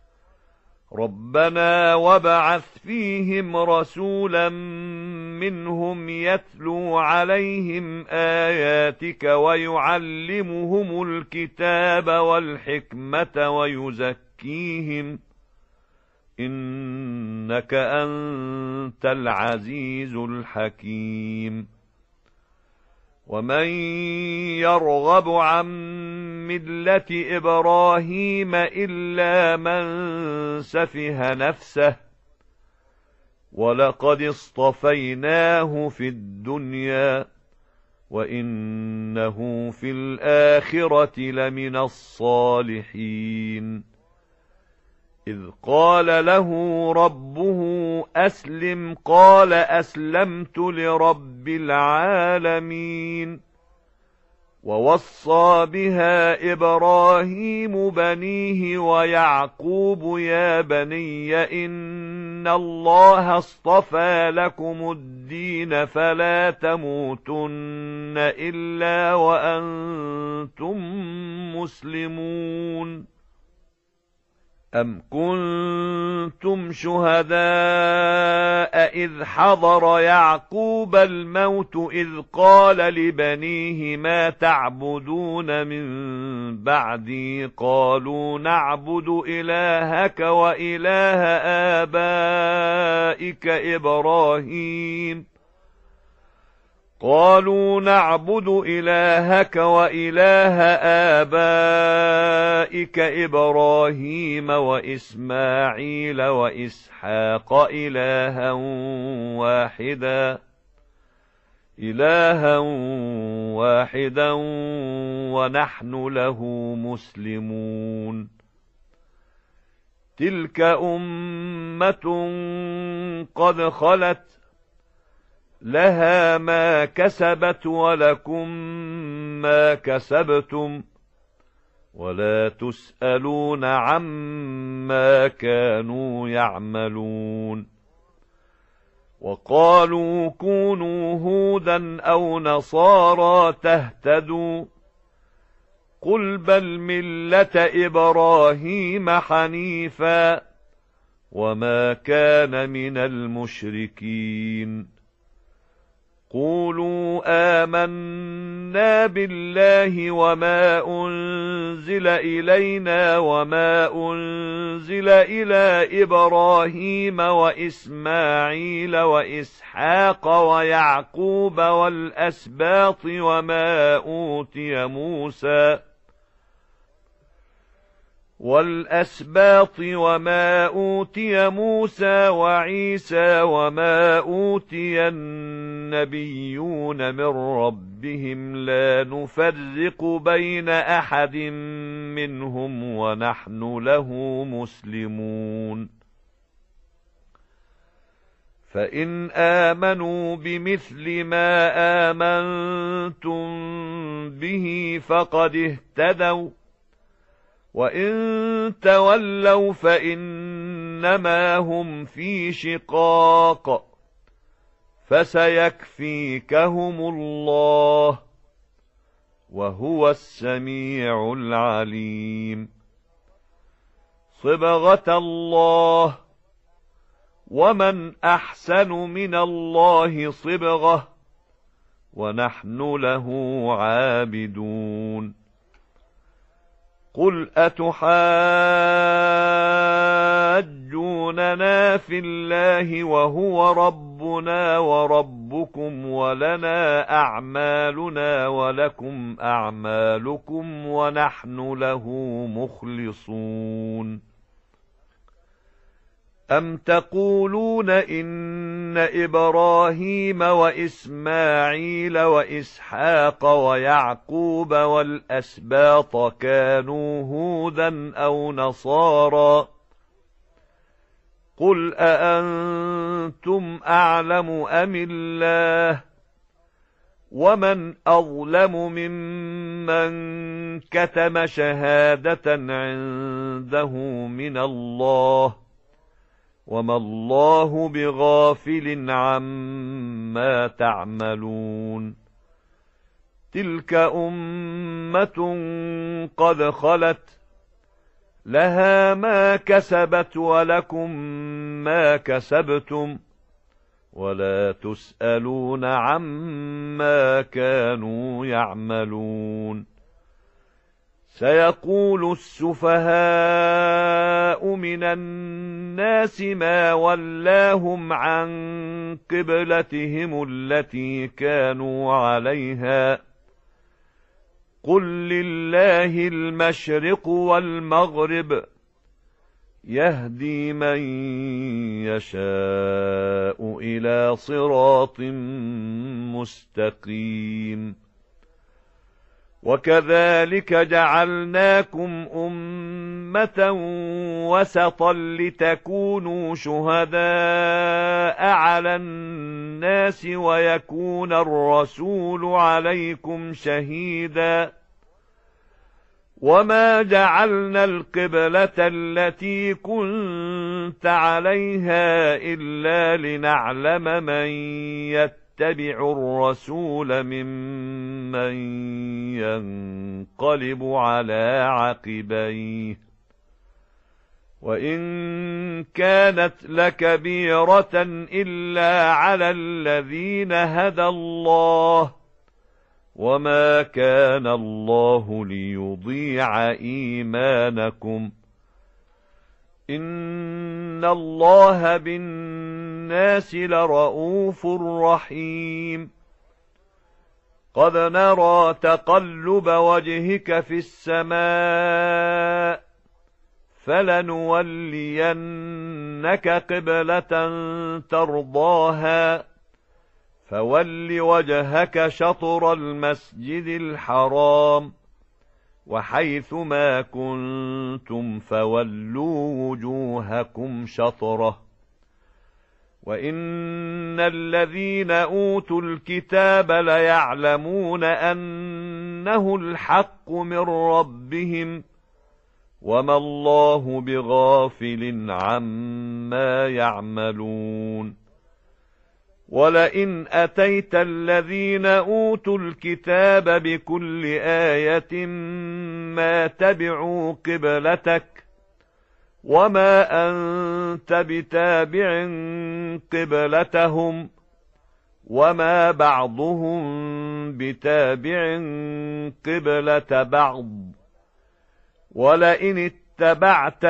ربنا وابعث فيهم رسولا منهم يتلو عليهم آياتك ويعلمهم الكتاب والحكمة ويزكيهم إنك أنت العزيز الحكيم ومن يرغب عن ملة إبراهيم إلا من سفه نفسه ولقد اصطفيناه في الدنيا وإنه في الآخرة لمن الصالحين إذ قال له ربه أسلم قال أسلمت لرب العالمين. ووصى بها إبراهيم بنيه ويعقوب يا بني إن الله اصطفى لكم الدين فلا تموتن إلا وأنتم مسلمون. أم كنتم شهداء إذ حضر يعقوب الموت إذ قال لبنيه ما تعبدون من بعدي قالوا نعبد إلهك وإله آبائك إبراهيم قالوا نعبد إلهك وإله آبائك إبراهيم وإسماعيل وإسحاق إلها واحدا إلها واحدا ونحن له مسلمون. تلك أمة قد خلت لها ما كسبت ولكم ما كسبتم ولا تسألون عما كانوا يعملون. وقالوا كونوا هودا أو نصارى تهتدوا قل بل ملة إبراهيم حنيفا وما كان من المشركين. قولوا آمنا بالله وما أنزل إلينا وما أنزل إلى إبراهيم وإسماعيل وإسحاق ويعقوب والأسباط وما أوتي موسى والأسباط وما أوتي موسى وعيسى وما أوتي النبيون من ربهم لا نفرق بين أحد منهم ونحن له مسلمون. فإن آمنوا بمثل ما آمنتم به فقد اهتدوا وإن تولوا فإنما هم في شقاق فسيكفيكهم الله وهو السميع العليم. صبغة الله ومن أحسن من الله صبغة ونحن له عابدون. قل أتحاجوننا في الله وهو ربنا وربكم ولنا أعمالنا ولكم أعمالكم ونحن له مخلصون. أم تقولون إن إبراهيم وإسماعيل وإسحاق ويعقوب والأسباط كانوا هودا أو نصارى قل أأنتم أعلم أم الله ومن أظلم ممن كتم شهادة عنده من الله وما الله بغافل عما تعملون. تلك أمة قد خلت لها ما كسبت ولكم ما كسبتم ولا تسألون عما كانوا يعملون. سيقول السفهاء من الناس ما ولاهم عن قبلتهم التي كانوا عليها قل لله المشرق والمغرب يهدي من يشاء إلى صراط مستقيم. وكذلك جعلناكم أمة أمة وسطا لتكونوا شهداء على الناس ويكون الرسول عليكم شهيدا وما جعلنا القبلة التي كنت عليها إلا لنعلم من يتبع الرسول ممن ينقلب على عقبيه وإن كانت لكبيرة إلا على الذين هدى الله وما كان الله ليضيع إيمانكم إن الله بالناس لرءوف رحيم قد نرى تقلب وجهك في السماء فلنولينك قبلة ترضاها فول وجهك شطر المسجد الحرام وحيث ما كنتم فولوا وجوهكم شطره وإن الذين أوتوا الكتاب ليعلمون أنه الحق من ربهم وما الله بغافل عما يعملون ولئن أتيت الذين أوتوا الكتاب بكل آية ما تبعوا قبلتك وما أنت بتابع قبلتهم وما بعضهم بتابع قبلة بعض ولئن اتبعت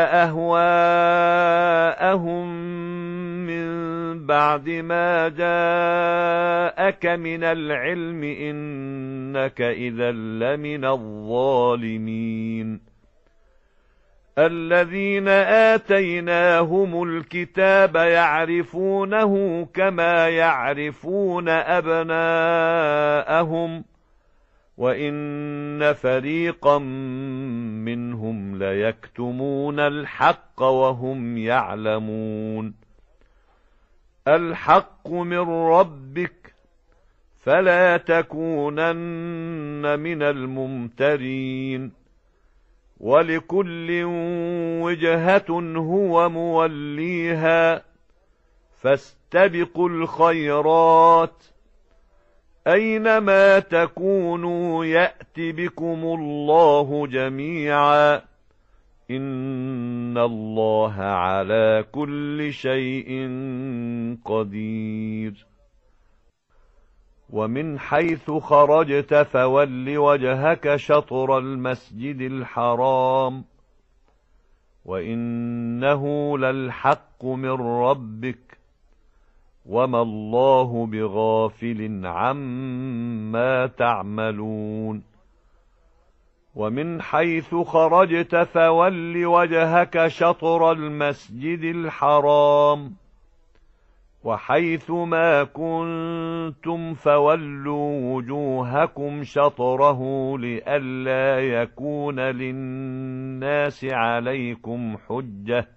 أهواءهم من بعد ما جاءك من العلم إنك إذا لمن الظالمين الذين آتيناهم الكتاب يعرفونه كما يعرفون أبناءهم وإن فريقا منهم ليكتمون الحق وهم يعلمون الحق من ربك فلا تكونن من الممترين ولكل وجهة هو موليها فاستبقوا الخيرات أينما تكونوا يأت بكم الله جميعا إن الله على كل شيء قدير ومن حيث خرجت فول وجهك شطر المسجد الحرام وإنه للحق من ربك وما الله بغافل عما تعملون ومن حيث خرجت فول وجهك شطر المسجد الحرام وحيث ما كنتم فولوا وجوهكم شطره لئلا يكون للناس عليكم حجة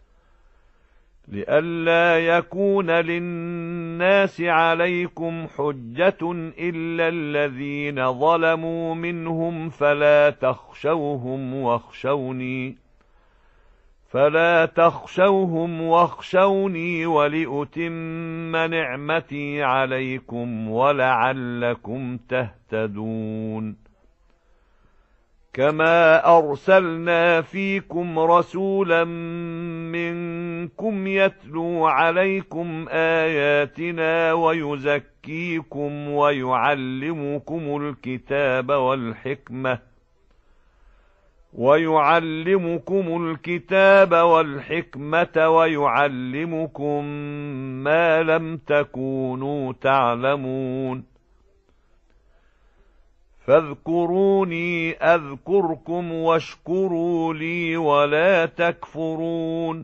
لئلا يكون للناس عليكم حجة إلا الذين ظلموا منهم فلا تخشوهم واخشوني فلا تخشوهم واخشوني ولأتم نعمتي عليكم ولعلكم تهتدون كما أرسلنا فيكم رسولا منكم يتلو عليكم آياتنا ويزكيكم ويعلمكم الكتاب والحكمة ويعلمكم الكتاب والحكمة ويعلمكم ما لم تكونوا تعلمون فاذكروني أذكركم واشكروا لي ولا تكفرون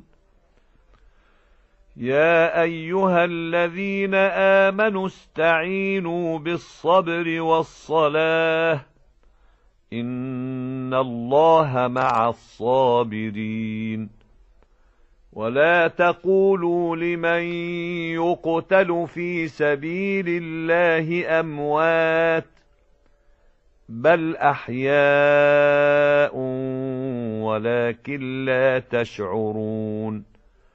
يا أيها الذين آمنوا استعينوا بالصبر والصلاة إن الله مع الصابرين ولا تقولوا لمن يقتل في سبيل الله أموات بل أحياء ولكن لا تشعرون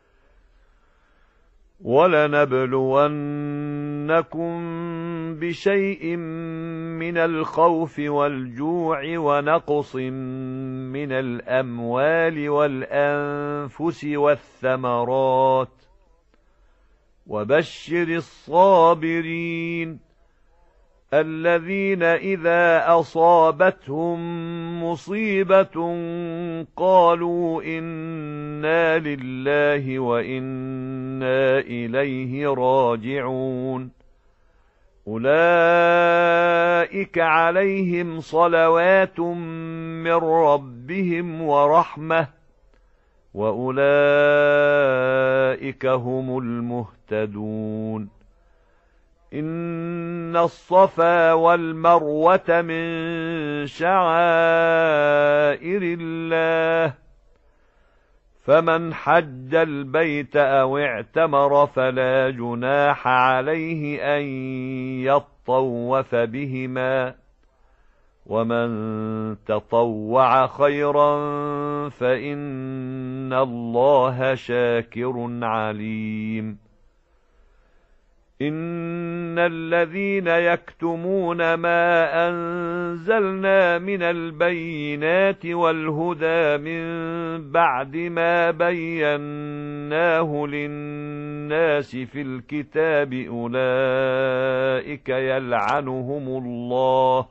ولنبلونكم بشيء من الخوف والجوع ونقص من الأموال والأنفس والثمرات وبشر الصابرين الذين إذا أصابتهم مصيبة قالوا إنا لله وإنا إليه راجعون أولئك عليهم صلوات من ربهم ورحمة وأولئك هم المهتدون إن الصفا والمروة من شعائر الله فمن حج البيت أو اعتمر فلا جناح عليه أن يطوف بهما ومن تطوع خيرا فإن الله شاكر عليم إن الذين يكتمون ما أنزلنا من البينات والهدى من بعد ما بيناه للناس في الكتاب أولئك يلعنهم الله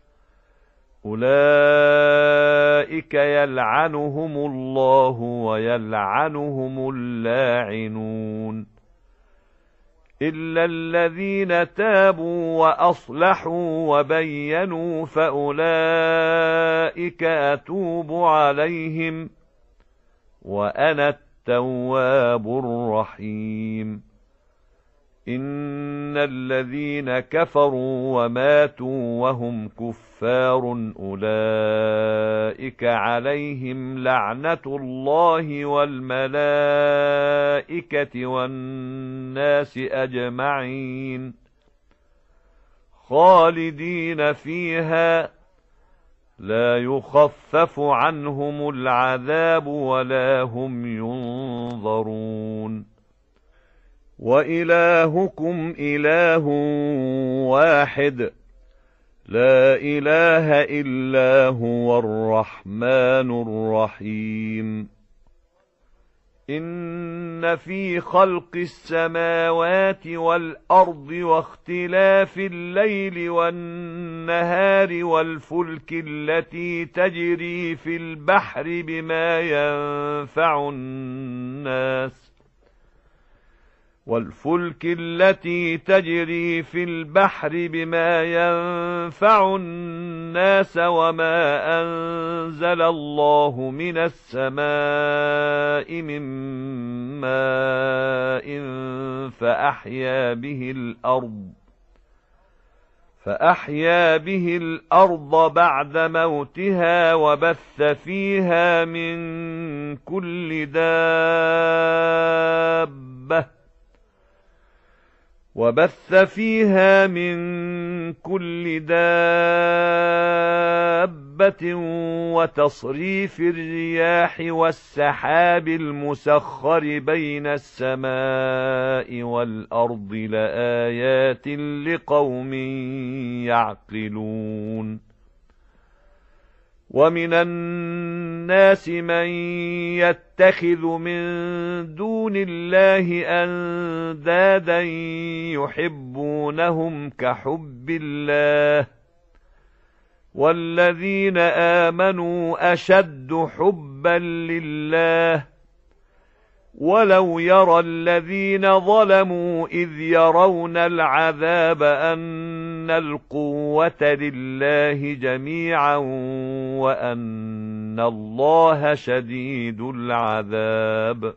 أولئك يلعنهم الله ويلعنهم اللاعنون إلا الذين تابوا وأصلحوا وبينوا فأولئك أتوب عليهم وأنا التواب الرحيم إن الذين كفروا وماتوا وهم كفار أولئك عليهم لعنة الله والملائكة والناس أجمعين خالدين فيها لا يخفف عنهم العذاب ولا هم ينظرون وإلهكم إله واحد لا إله إلا هو الرحمن الرحيم إن في خلق السماوات والأرض واختلاف الليل والنهار والفلك التي تجري في البحر بما ينفع الناس والفلك التي تجري في البحر بما ينفع الناس وما أنزل الله من السماء من ماء فأحيا به الأرض فأحيا به الأرض بعد موتها وبث فيها من كل دابة وبث فيها من كل دابة وتصريف الرياح والسحاب المسخر بين السماء والأرض لآيات لقوم يعقلون ومن الناس من يتخذ من دون الله أندادا يحبونهم كحب الله والذين آمنوا أشد حبا لله ولو يرى الذين ظلموا إذ يرون العذاب أن القوة لله جميعا وأن الله شديد العذاب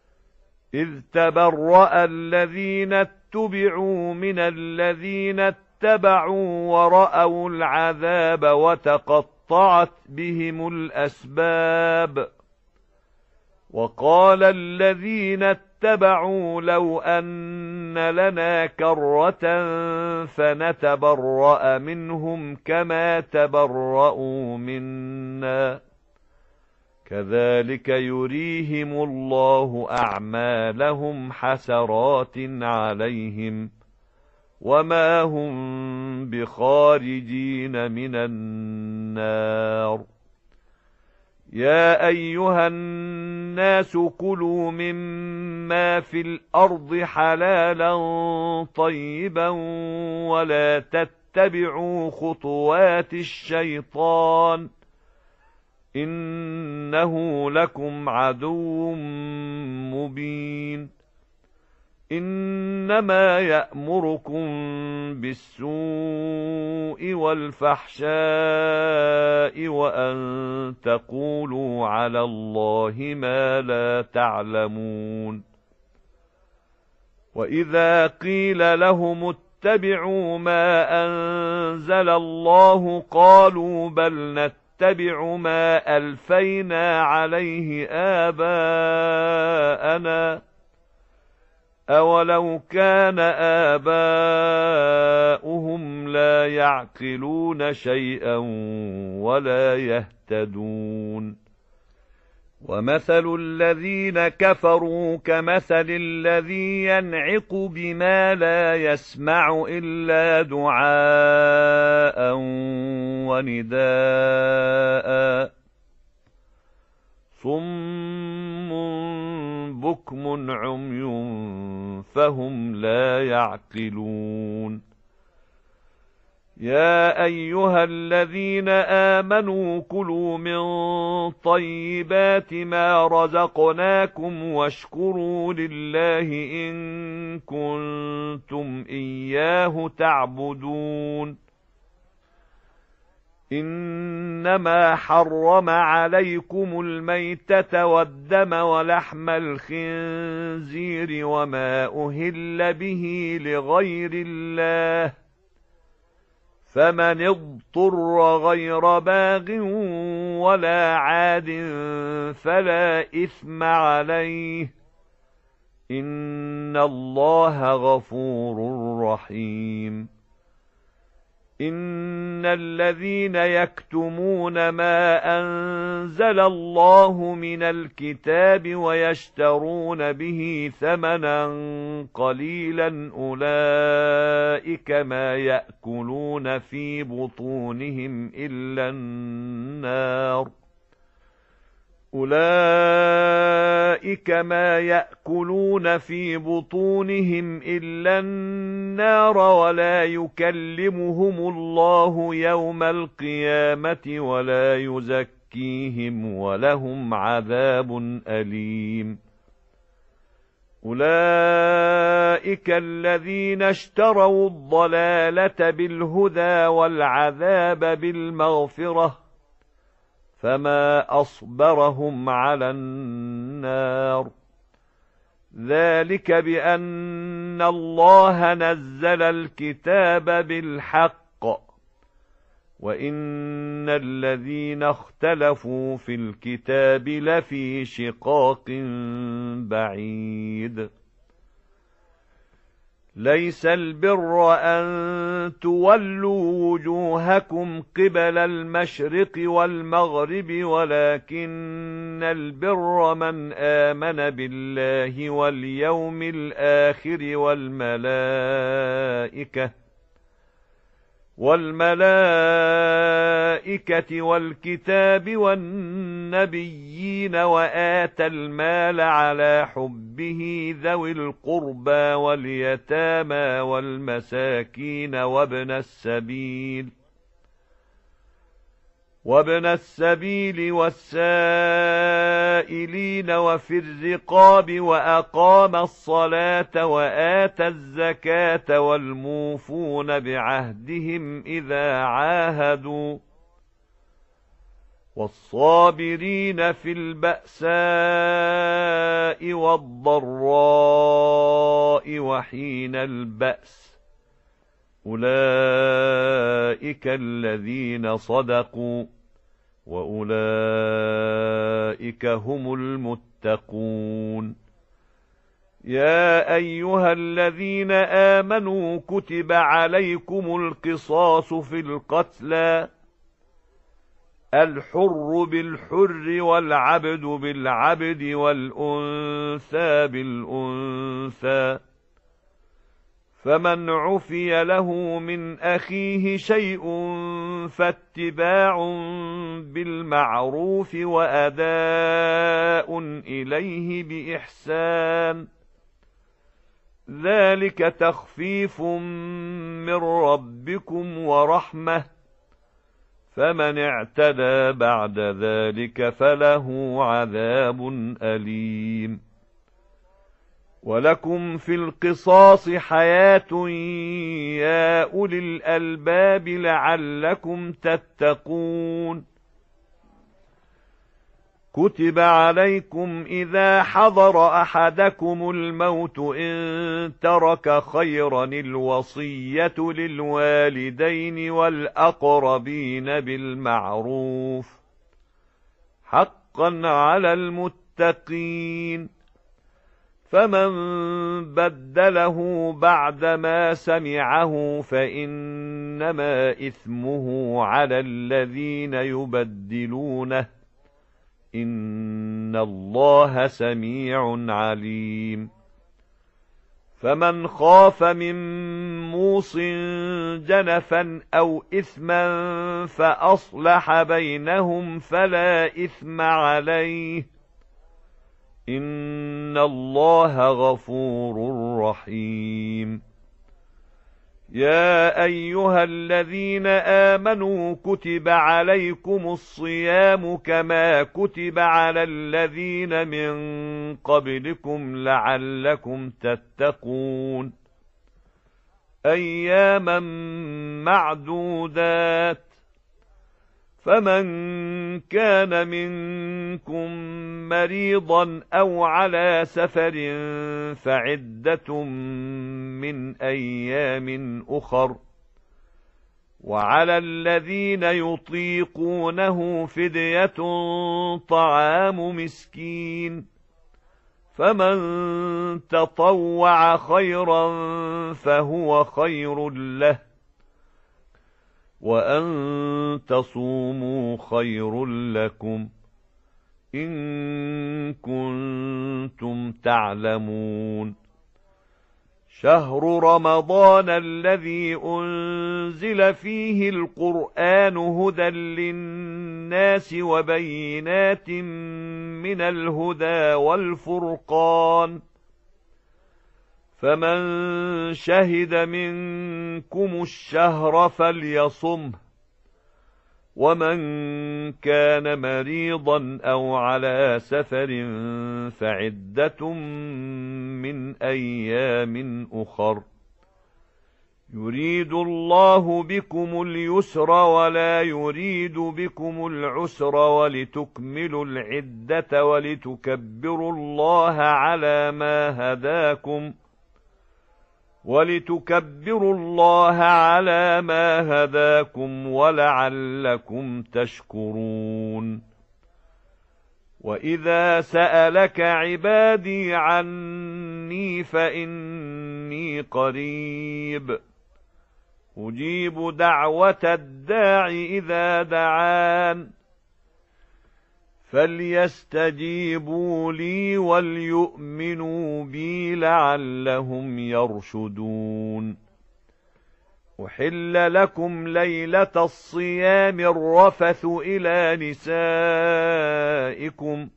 إذ تبرأ الذين اتبعوا من الذين اتبعوا اتبعوا ورأوا العذاب وتقطعت بهم الأسباب. وقال الذين اتبعوا لو أن لنا كرة فنتبرأ منهم كما تبرأوا منا كذلك يريهم الله أعمالهم حسرات عليهم وما هم بخارجين من النار. يا أيها الناس كلوا مما في الأرض حلالا طيبا ولا تتبعوا خطوات الشيطان إنه لكم عدو مبين. إنما يأمركم بالسوء والفحشاء وأن تقولوا على الله ما لا تعلمون. وإذا قيل لهم اتبعوا ما أنزل الله قالوا بل نتبع ما ألفينا عليه آباءنا أولو كان آباؤهم لا يعقلون شيئا ولا يهتدون. ومثل الذين كفروا كمثل الذي ينعق بما لا يسمع إلا دعاء ونداء صم بكم عمي فهم لا يعقلون. يا أيها الذين آمنوا كلوا من طيبات ما رزقناكم واشكروا لله إن كنتم إياه تعبدون. إنما حرم عليكم الميتة والدم ولحم الخنزير وما أهل به لغير الله فمن اضطر غير باغ ولا عاد فلا إثم عليه إن الله غفور رحيم. إن الذين يكتمون ما أنزل الله من الكتاب ويشترون به ثمنا قليلا أولئك ما يأكلون في بطونهم إلا النار أولئك ما يأكلون في بطونهم إلا النار ولا يكلمهم الله يوم القيامة ولا يزكيهم ولهم عذاب أليم. أولئك الذين اشتروا الضلالة بالهدى والعذاب بالمغفرة فما أصبرهم على النار ذلك بأن الله نزل الكتاب بالحق وإن الذين اختلفوا في الكتاب لفي شقاق بعيد. ليس البر أن تولوا وجوهكم قبل المشرق والمغرب ولكن البر من آمن بالله واليوم الآخر والملائكة والملائكة والكتاب والنبيين وآتى المال على حبه ذوي القربى واليتامى والمساكين وابن السبيل وابن السبيل والسائلين وفي الرقاب وأقام الصلاة وآتى الزكاة والموفون بعهدهم إذا عاهدوا والصابرين في البأساء والضراء وحين البأس أولئك الذين صدقوا وأولئك هم المتقون. يا أيها الذين آمنوا كتب عليكم القصاص في القتلى، الحر بالحر والعبد بالعبد والأنثى بالأنثى، فمن عفي له من أخيه شيء فاتباع بالمعروف وأداء إليه بإحسان، ذلك تخفيف من ربكم ورحمة، فمن اعتدى بعد ذلك فله عذاب أليم. ولكم في القصاص حياة يا أولي الألباب لعلكم تتقون. كتب عليكم إذا حضر أحدكم الموت إن ترك خيرا الوصية للوالدين والأقربين بالمعروف، حقا على المتقين، فمن بدله بعدما سمعه فإنما إثمه على الذين يبدلونه، إن الله سميع عليم. فمن خاف من موص جنفا أو إثما فأصلح بينهم فلا إثم عليه، إن الله غفور رحيم. يا أيها الذين آمنوا كتب عليكم الصيام كما كتب على الذين من قبلكم لعلكم تتقون، أياما معدودات، فمن كان منكم مريضا أو على سفر فعدة من أيام أخر، وعلى الذين يطيقونه فدية طعام مسكين، فمن تطوع خيرا فهو خير له، وأن تصوموا خير لكم إن كنتم تعلمون. شهر رمضان الذي أنزل فيه القرآن هدى للناس وبينات من الهدى والفرقان، فمن شهد منكم الشهر فليصمه، ومن كان مريضا أو على سفر فعدة من أيام أخر، يريد الله بكم اليسر ولا يريد بكم العسر ولتكملوا العدة ولتكبروا الله على ما هداكم ولتكبروا الله على ما هداكم ولعلكم تشكرون. وإذا سألك عبادي عني فإني قريب أجيب دعوة الداع إذا دعان، فليستجيبوا لي وليؤمنوا بي لعلهم يرشدون. أحل لكم ليلة الصيام الرفث إلى نسائكم،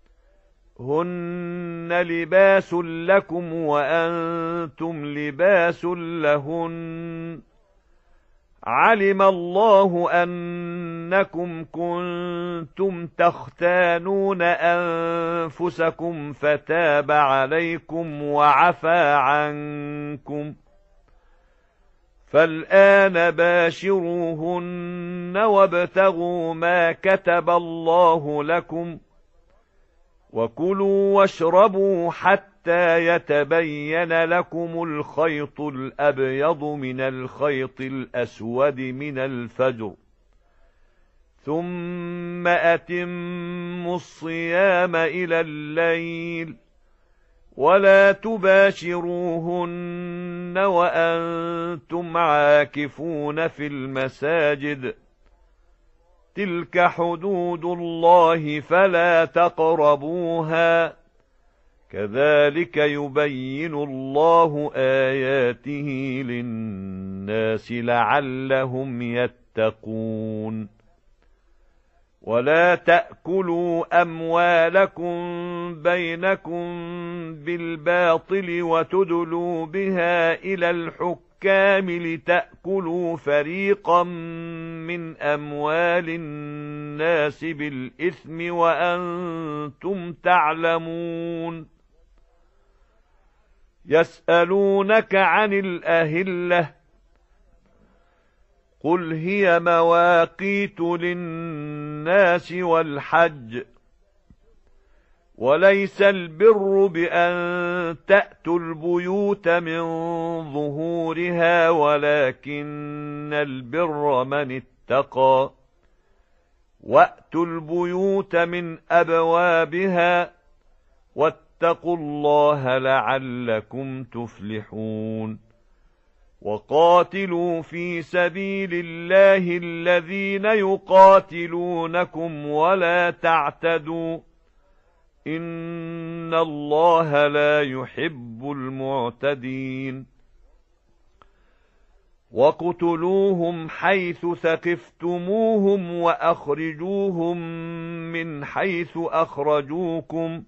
هن لباس لكم وأنتم لباس لهن، علم الله أنكم كنتم تختانون أنفسكم فتاب عليكم وعفى عنكم، فالآن باشروهن وابتغوا ما كتب الله لكم، وكلوا واشربوا حتى يتبين لكم الخيط الأبيض من الخيط الأسود من الفجر، ثم أتموا الصيام إلى الليل، ولا تباشروهن وأنتم عاكفون في المساجد، تلك حدود الله فلا تقربوها، كذلك يبين الله آياته للناس لعلهم يتقون. ولا تأكلوا أموالكم بينكم بالباطل وتدلوا بها إلى الحكام لتأكلوا فريقا من أموال الناس بالإثم وأنتم تعلمون. يسألونك عن الأهلة، قل هي مواقيت للناس والحج، وليس البر بأن تأتوا البيوت من ظهورها، ولكن البر من اتقى، وأتوا البيوت من أبوابها، واتقوا الله لعلكم تفلحون. وقاتلوا في سبيل الله الذين يقاتلونكم ولا تعتدوا، إن الله لا يحب المعتدين. وَاقْتُلُوهُمْ حيث ثقفتموهم وأخرجوهم من حيث أخرجوكم،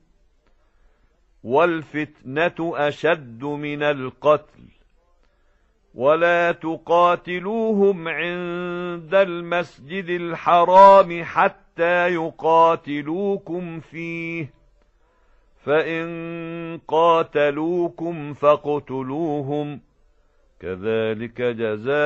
والفتنة أشد من القتل، ولا تقاتلوهم عند المسجد الحرام حتى يقاتلوكم فيه، فإن قاتلوكم فاقتلوهم، كذلك جزاء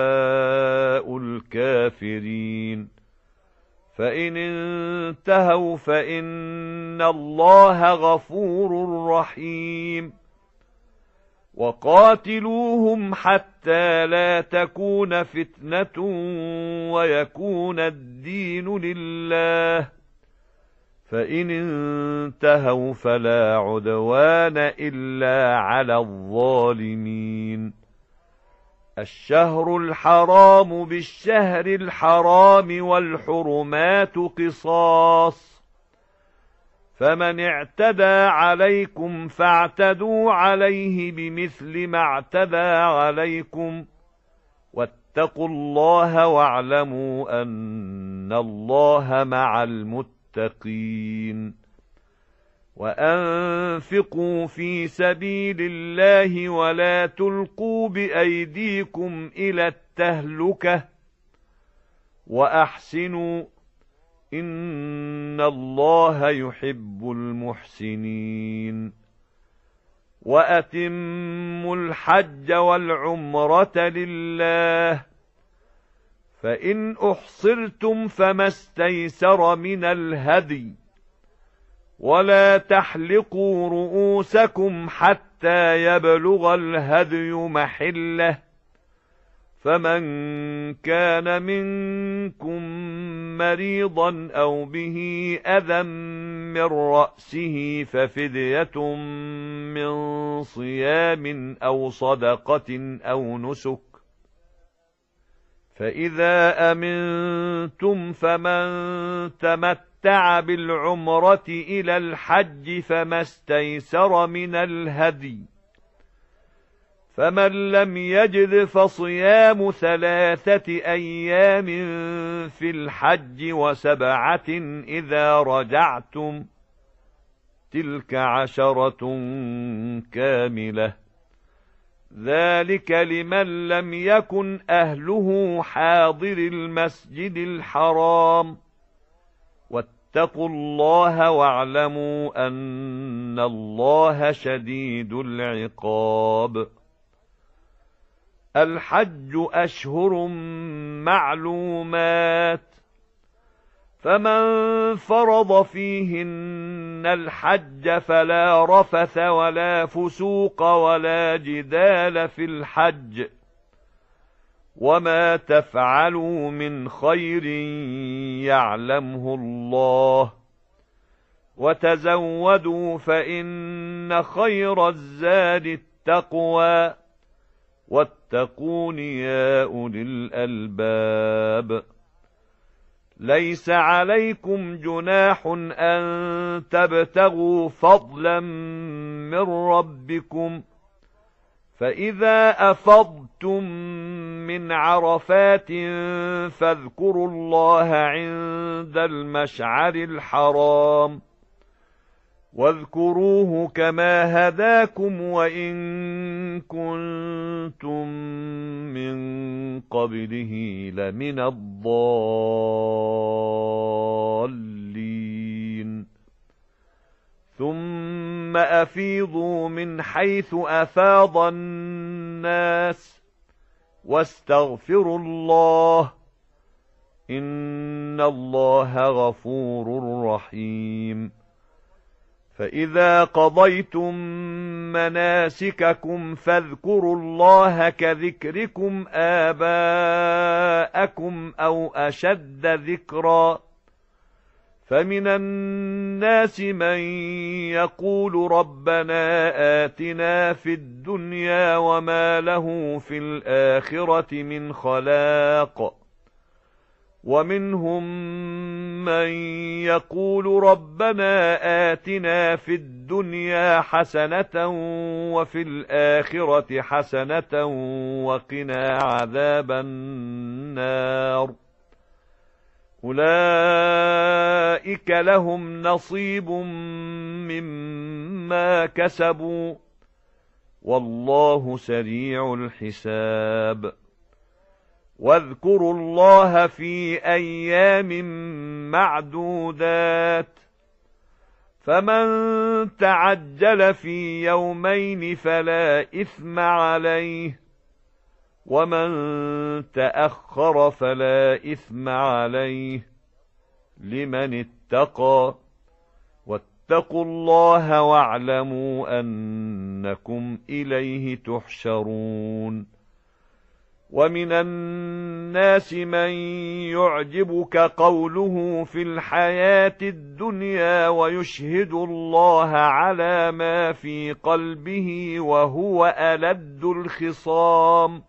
الكافرين. فإن انتهوا فإن الله غفور رحيم. وقاتلوهم حتى لا تكون فتنة ويكون الدين لله، فإن انتهوا فلا عدوان إلا على الظالمين. الشهر الحرام بالشهر الحرام والحرمات قصاص، فمن اعتدى عليكم فاعتدوا عليه بمثل ما اعتدى عليكم، واتقوا الله واعلموا أن الله مع المتقين. وأنفقوا في سبيل الله ولا تلقوا بأيديكم إلى التهلكة، وأحسنوا إن الله يحب المحسنين. وأتموا الحج والعمرة لله، فإن أحصرتم فما استيسر من الهدي، ولا تحلقوا رؤوسكم حتى يبلغ الهدي محله، فمن كان منكم مريضا أو به أذى من رأسه ففدية من صيام أو صدقة أو نسك، فإذا أمنتم فمن تمتع بالعمرة إلى الحج فما استيسر من الهدي، فمن لم يجد فصيام ثلاثة أيام في الحج وسبعة إذا رجعتم، تلك عشرة كاملة، ذلك لمن لم يكن أهله حاضر المسجد الحرام. واتقوا الله واعلموا أن الله شديد العقاب. الحج أشهر معلومات، فمن فرض فيهن الحج فلا رفث ولا فسوق ولا جدال في الحج وما تفعلوا من خير يعلمه الله وتزودوا فإن خير الزاد التقوى واتقون يا أولي الألباب ليس عليكم جناح أن تبتغوا فضلا من ربكم فإذا أفضتم من عرفات فاذكروا الله عند المشعر الحرام واذكروه كما هداكم وإن كنتم من قبله لمن الضالين ثم أفيضوا من حيث أفاض الناس واستغفروا الله إن الله غفور رحيم فإذا قضيتم مناسككم فاذكروا الله كذكركم آباءكم أو أشد ذكرا فمن الناس من يقول ربنا آتنا في الدنيا وما له في الآخرة من خلاق ومنهم من يقول ربنا آتنا في الدنيا حسنة وفي الآخرة حسنة وقنا عذاب النار أولئك لهم نصيب مما كسبوا والله سريع الحساب واذكروا الله في أيام معدودات فمن تعجل في يومين فلا إثم عليه ومن تأخر فلا إثم عليه لمن اتقى واتقوا الله واعلموا أنكم إليه تحشرون ومن الناس من يعجبك قوله في الحياة الدنيا ويشهد الله على ما في قلبه وهو ألد الخصام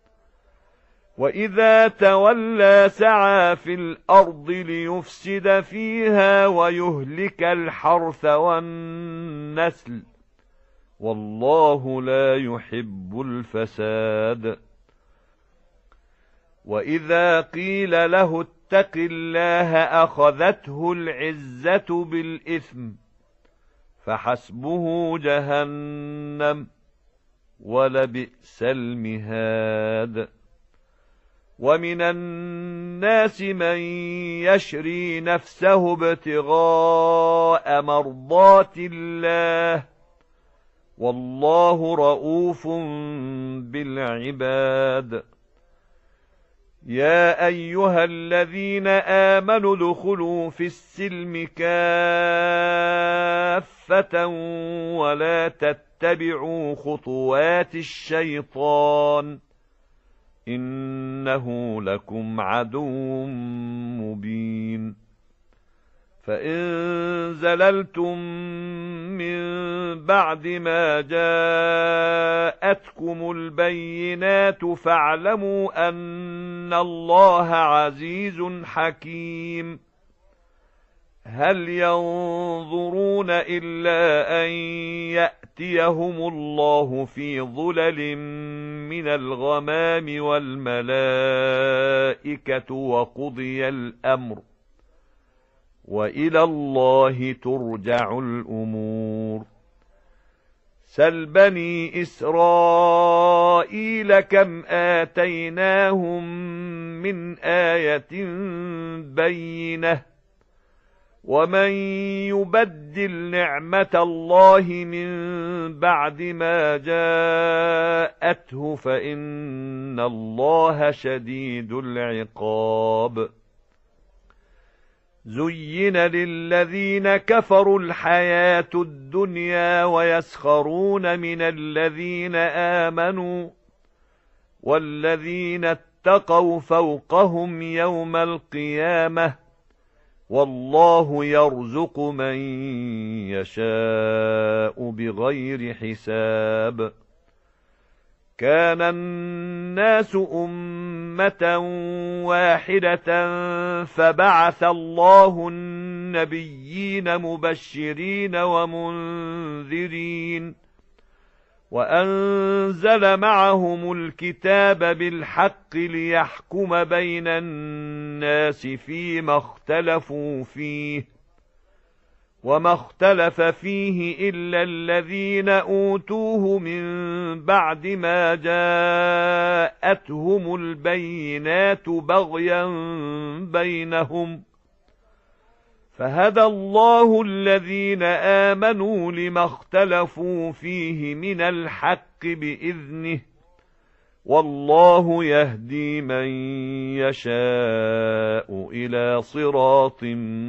وإذا تولى سعى في الأرض ليفسد فيها ويهلك الحرث والنسل والله لا يحب الفساد وإذا قيل له اتق الله أخذته العزة بالإثم فحسبه جهنم ولبئس المهاد ومن الناس من يشري نفسه ابتغاء مرضات الله والله رؤوف بالعباد يا أيها الذين آمنوا ادخلوا في السلم كافة ولا تتبعوا خطوات الشيطان إنه لكم عدو مبين فإن زللتم من بعد ما جاءتكم البينات فاعلموا أن الله عزيز حكيم هل ينظرون إلا أن يأتيهم الله في ظلل من الغمام والملائكة وقضي الأمر وإلى الله ترجع الأمور سل بني إسرائيل كم آتيناهم من آية بينة ومن يبدل نعمة الله من بعد ما جاءته فإن الله شديد العقاب زين للذين كفروا الحياة الدنيا ويسخرون من الذين آمنوا والذين اتقوا فوقهم يوم القيامة والله يرزق من يشاء بغير حساب. كان الناس أمة واحدة فبعث الله النبيين مبشرين ومنذرين وأنزل معهم الكتاب بالحق ليحكم بين الناس فيما اختلفوا فيه وما اختلف فيه إلا الذين أوتوه من بعد ما جاءتهم البينات بغيا بينهم فهدى الله الذين آمنوا لما اختلفوا فيه من الحق بإذنه والله يهدي من يشاء إلى صراط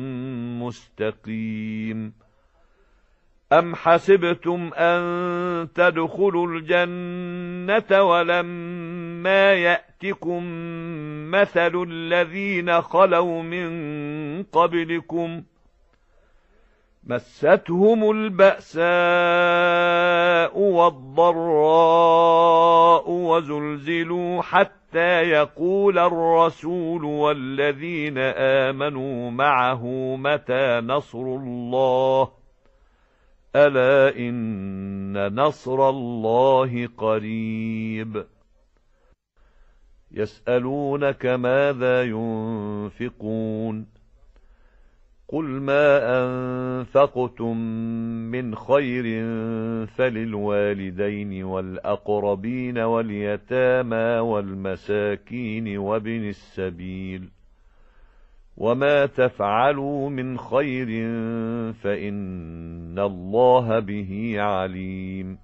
مستقيم. أم حسبتم أن تدخلوا الجنة ولما يأتكم مثل الذين خلوا من قبلكم مستهم البأساء والضراء وزلزلوا حتى يقول الرسول والذين آمنوا معه متى نصر الله ألا إن نصر الله قريب. يسألونك ماذا ينفقون قل ما أنفقتم من خير فللوالدين والأقربين واليتامى والمساكين وابن السبيل وما تفعلوا من خير فإن الله به عليم.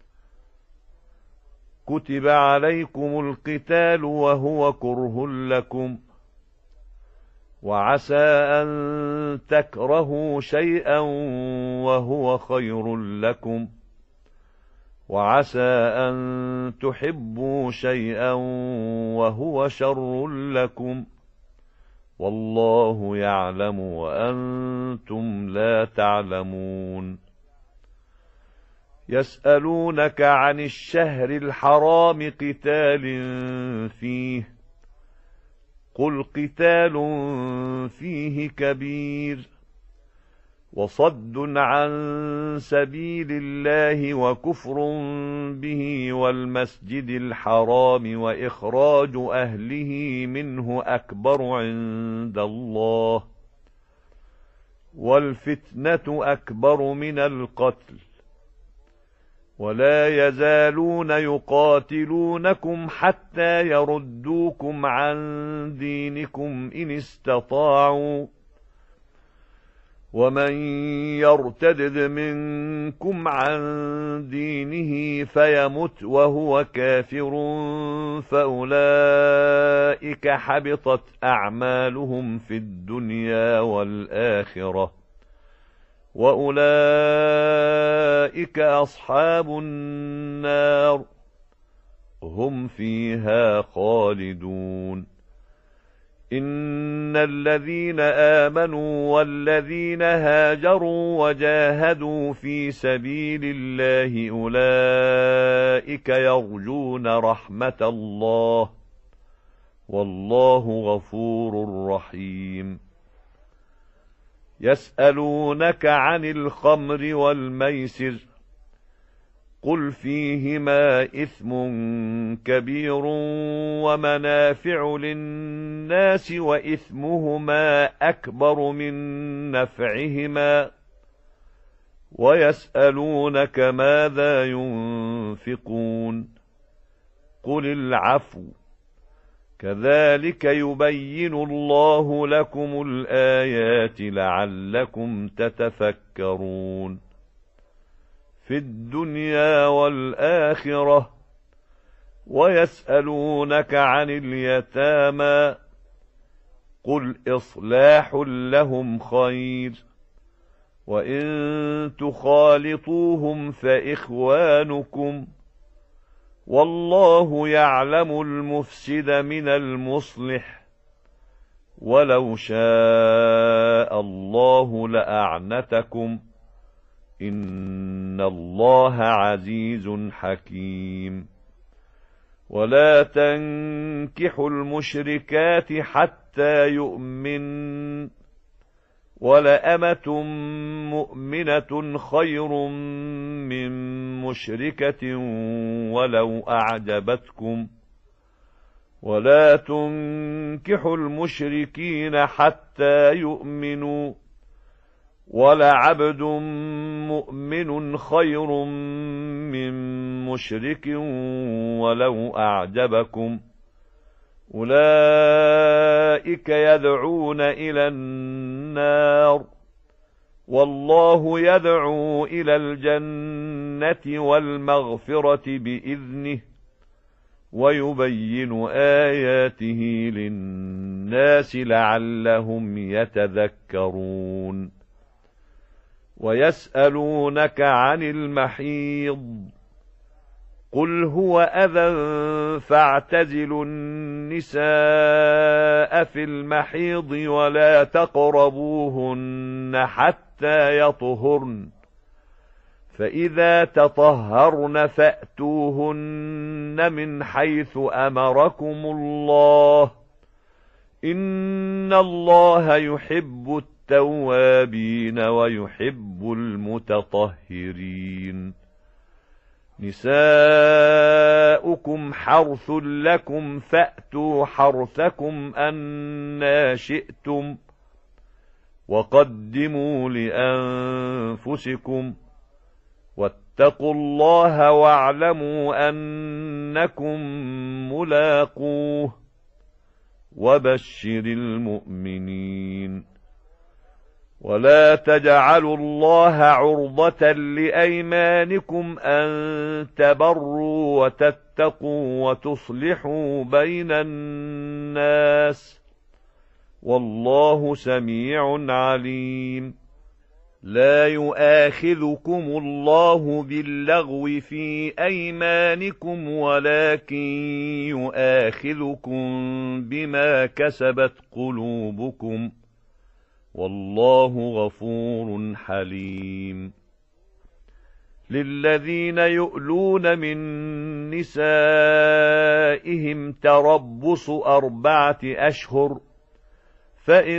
كتب عليكم القتال وهو كره لكم وعسى أن تكرهوا شيئا وهو خير لكم وعسى أن تحبوا شيئا وهو شر لكم والله يعلم وأنتم لا تعلمون. يسألونك عن الشهر الحرام قتال فيه قل قتال فيه كبير وصد عن سبيل الله وكفر به والمسجد الحرام وإخراج أهله منه أكبر عند الله والفتنة أكبر من القتل ولا يزالون يقاتلونكم حتى يردوكم عن دينكم إن استطاعوا ومن يرتدد منكم عن دينه فيمت وهو كافر فأولئك حبطت أعمالهم في الدنيا والآخرة وأولئك أصحاب النار هم فيها خالدون. إن الذين آمنوا والذين هاجروا وجاهدوا في سبيل الله أولئك يرجون رحمة الله والله غفور رحيم. يسألونك عن الخمر والميسر قل فيهما إثم كبير ومنافع للناس وإثمهما أكبر من نفعهما ويسألونك ماذا ينفقون قل العفو كذلك يبين الله لكم الآيات لعلكم تتفكرون. في الدنيا والآخرة ويسألونك عن اليتامى قل إصلاح لهم خير، وإن تخالطوهم فإخوانكم، والله يعلم المفسد من المصلح، ولو شاء الله لأعنتكم، إن الله عزيز حكيم. ولا تنكحوا المشركات حتى يؤمن، ولأمة مؤمنة خير من مشركة ولو أعجبتكم، ولا تنكحوا المشركين حتى يؤمنوا، ولعبد مؤمن خير من مشرك ولو أعجبكم، أولئك يدعون إلى النار، والله يدعو إلى الجنة والمغفرة بإذنه، ويبين آياته للناس لعلهم يتذكرون. ويسألونك عن المحيض، قل هو أذى فاعتزلوا النساء في المحيض ولا تقربوهن حتى يطهرن، فإذا تطهرن فأتوهن من حيث أمركم الله، إن الله يحب التوابين ويحب المتطهرين. نساؤكم حرث لكم فأتوا حرثكم أنى شئتم، وقدموا لأنفسكم، واتقوا الله واعلموا أنكم ملاقوه، وبشر المؤمنين. ولا تجعلوا الله عرضة لأيمانكم أن تبروا وتتقوا وتصلحوا بين الناس، والله سميع عليم. لا يؤاخذكم الله باللغو في أيمانكم، ولكن يؤاخذكم بما كسبت قلوبكم، والله غفور حليم. للذين يؤلون من نسائهم تربص أربعة أشهر، فإن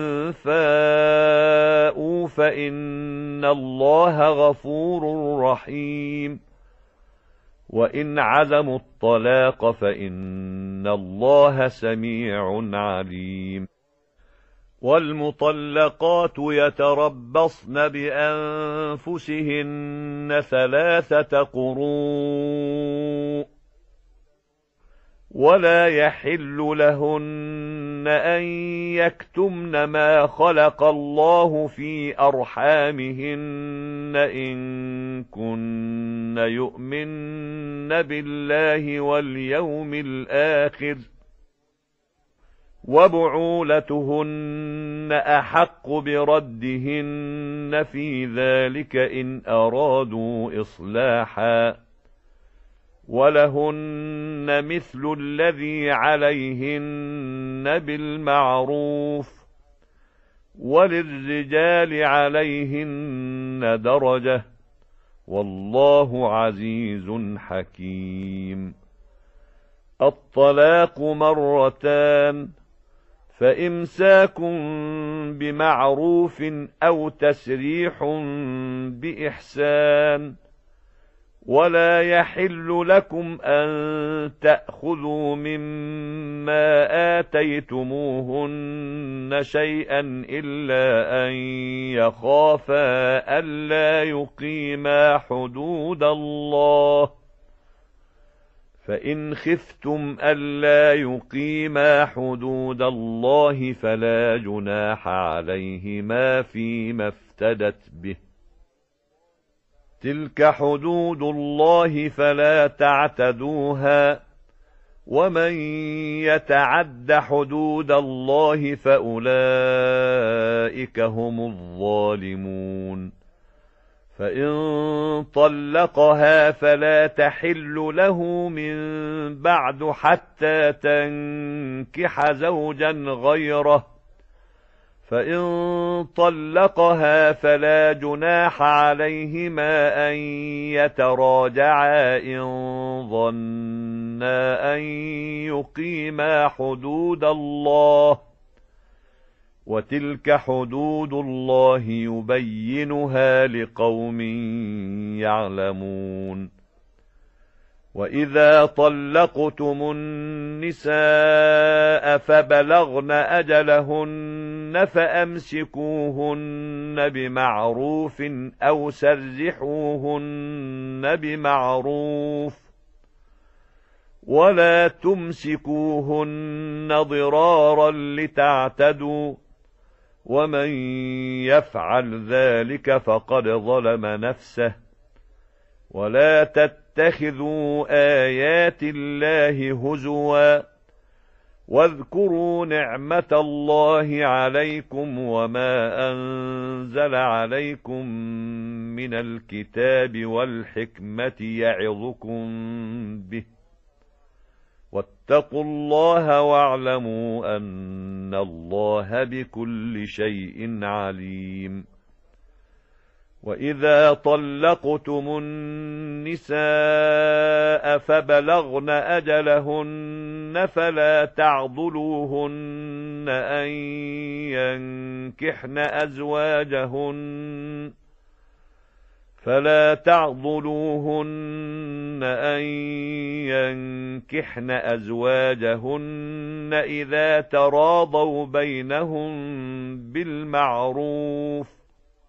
فاءوا فإن الله غفور رحيم، وإن عزموا الطلاق فإن الله سميع عليم. والمطلقات يتربصن بأنفسهن ثلاثة قروء، ولا يحل لهن أن يكتمن ما خلق الله في أرحامهن إن كن يؤمن بالله واليوم الآخر، وبعولتهن أحق بردهن في ذلك إن أرادوا إصلاحا، ولهن مثل الذي عليهن بالمعروف، وللرجال عليهن درجة، والله عزيز حكيم. الطلاق مرتان، فإمساك بمعروف أو تسريح بإحسان، ولا يحل لكم أن تأخذوا مما آتيتموهن شيئا إلا أن يخافا ألا يقيما حدود الله، فإن خفتم ألا يقيما حدود الله فلا جناح عليهما فيما افتدت به، تلك حدود الله فلا تعتدوها، ومن يتعد حدود الله فأولئك هم الظالمون فإن طلقها فلا تحل له من بعد حتى تنكح زوجا غيره فإن طلقها فلا جناح عليهما أن يتراجعا إن ظنا أن يقيما حدود الله وتلك حدود الله يبينها لقوم يعلمون وإذا طلقتم النساء فبلغن أجلهن فأمسكوهن بمعروف أو سرحوهن بمعروف ولا تمسكوهن ضرارا لتعتدوا ومن يفعل ذلك فقد ظلم نفسه ولا تتخذوا آيات الله هزوا واذكروا نعمة الله عليكم وما أنزل عليكم من الكتاب والحكمة يعظكم به واتقوا الله واعلموا أن الله بكل شيء عليم وإذا طلقتم النساء فبلغن أجلهن فلا تعضلوهن أن ينكحن أزواجهن فلا تعضلوهن أن ينكحن أزواجهن إذا تراضوا بينهم بالمعروف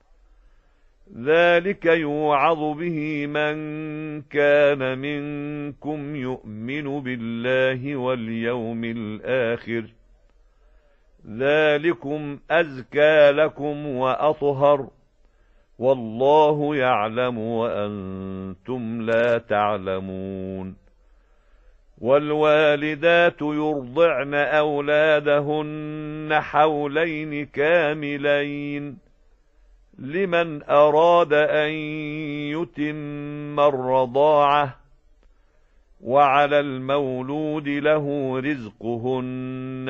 ذلك يوعظ به من كان منكم يؤمن بالله واليوم الآخر ذلكم أزكى لكم وأطهر والله يعلم وأنتم لا تعلمون والوالدات يرضعن أولادهن حولين كاملين لمن أراد أن يتم الرضاعة وعلى المولود له رزقهن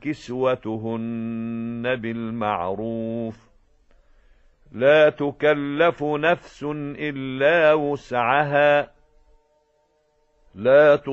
وكسوتهن بالمعروف لا تكلف نفس إلا وسعها لا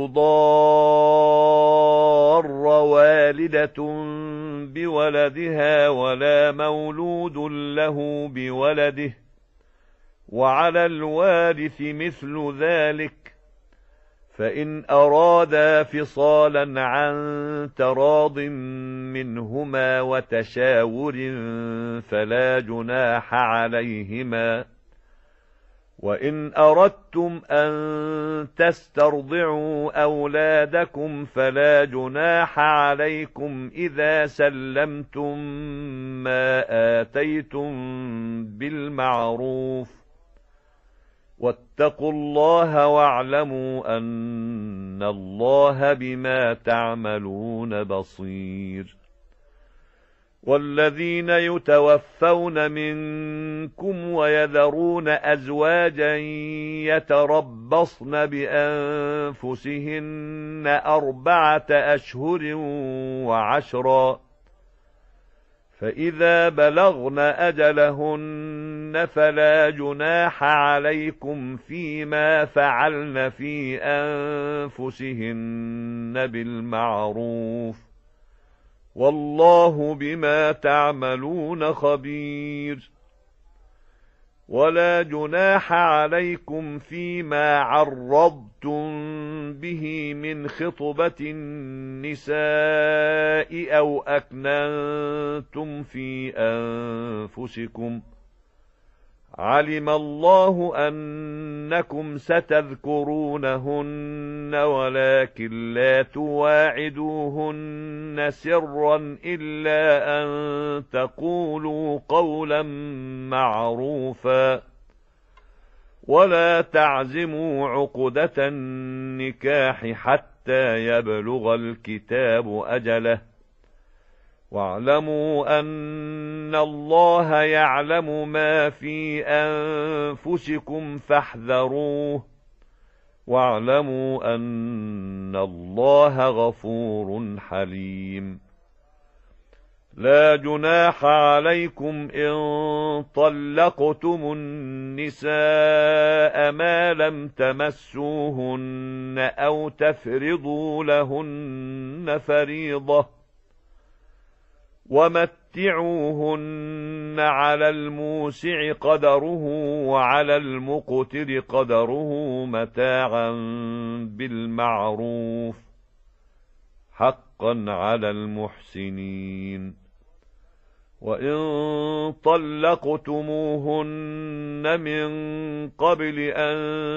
تضار والدة بولدها ولا مولود له بولده وعلى الوارث مثل ذلك فإن أرادا فصالا عن تراض منهما وتشاور فلا جناح عليهما وإن أردتم أن تسترضعوا أولادكم فلا جناح عليكم إذا سلمتم ما آتيتم بالمعروف واتقوا الله واعلموا أن الله بما تعملون بصير والذين يتوفون منكم ويذرون أزواجا يتربصن بأنفسهن أربعة أشهر وعشرا فإذا بلغن أجلهن فلا جناح عليكم فيما فعلن في أنفسهن بالمعروف والله بما تعملون خبير ولا جناح عليكم فيما عرضتم به من خطبة النساء أو أكننتم في أنفسكم علم الله أنكم ستذكرونهن ولكن لا تواعدوهن سرا إلا أن تقولوا قولا معروفا ولا تعزموا عقدة النكاح حتى حتى يبلغ الكتاب أجله واعلموا أن الله يعلم ما في أنفسكم فاحذروه واعلموا أن الله غفور حليم لا جناح عليكم إن طلقتم النساء ما لم تمسوهن أو تفرضوا لهن فريضة ومتعوهن على الموسع قدره وعلى المقتر قدره متاعا بالمعروف حقا على المحسنين وإن طلقتموهن من قبل أن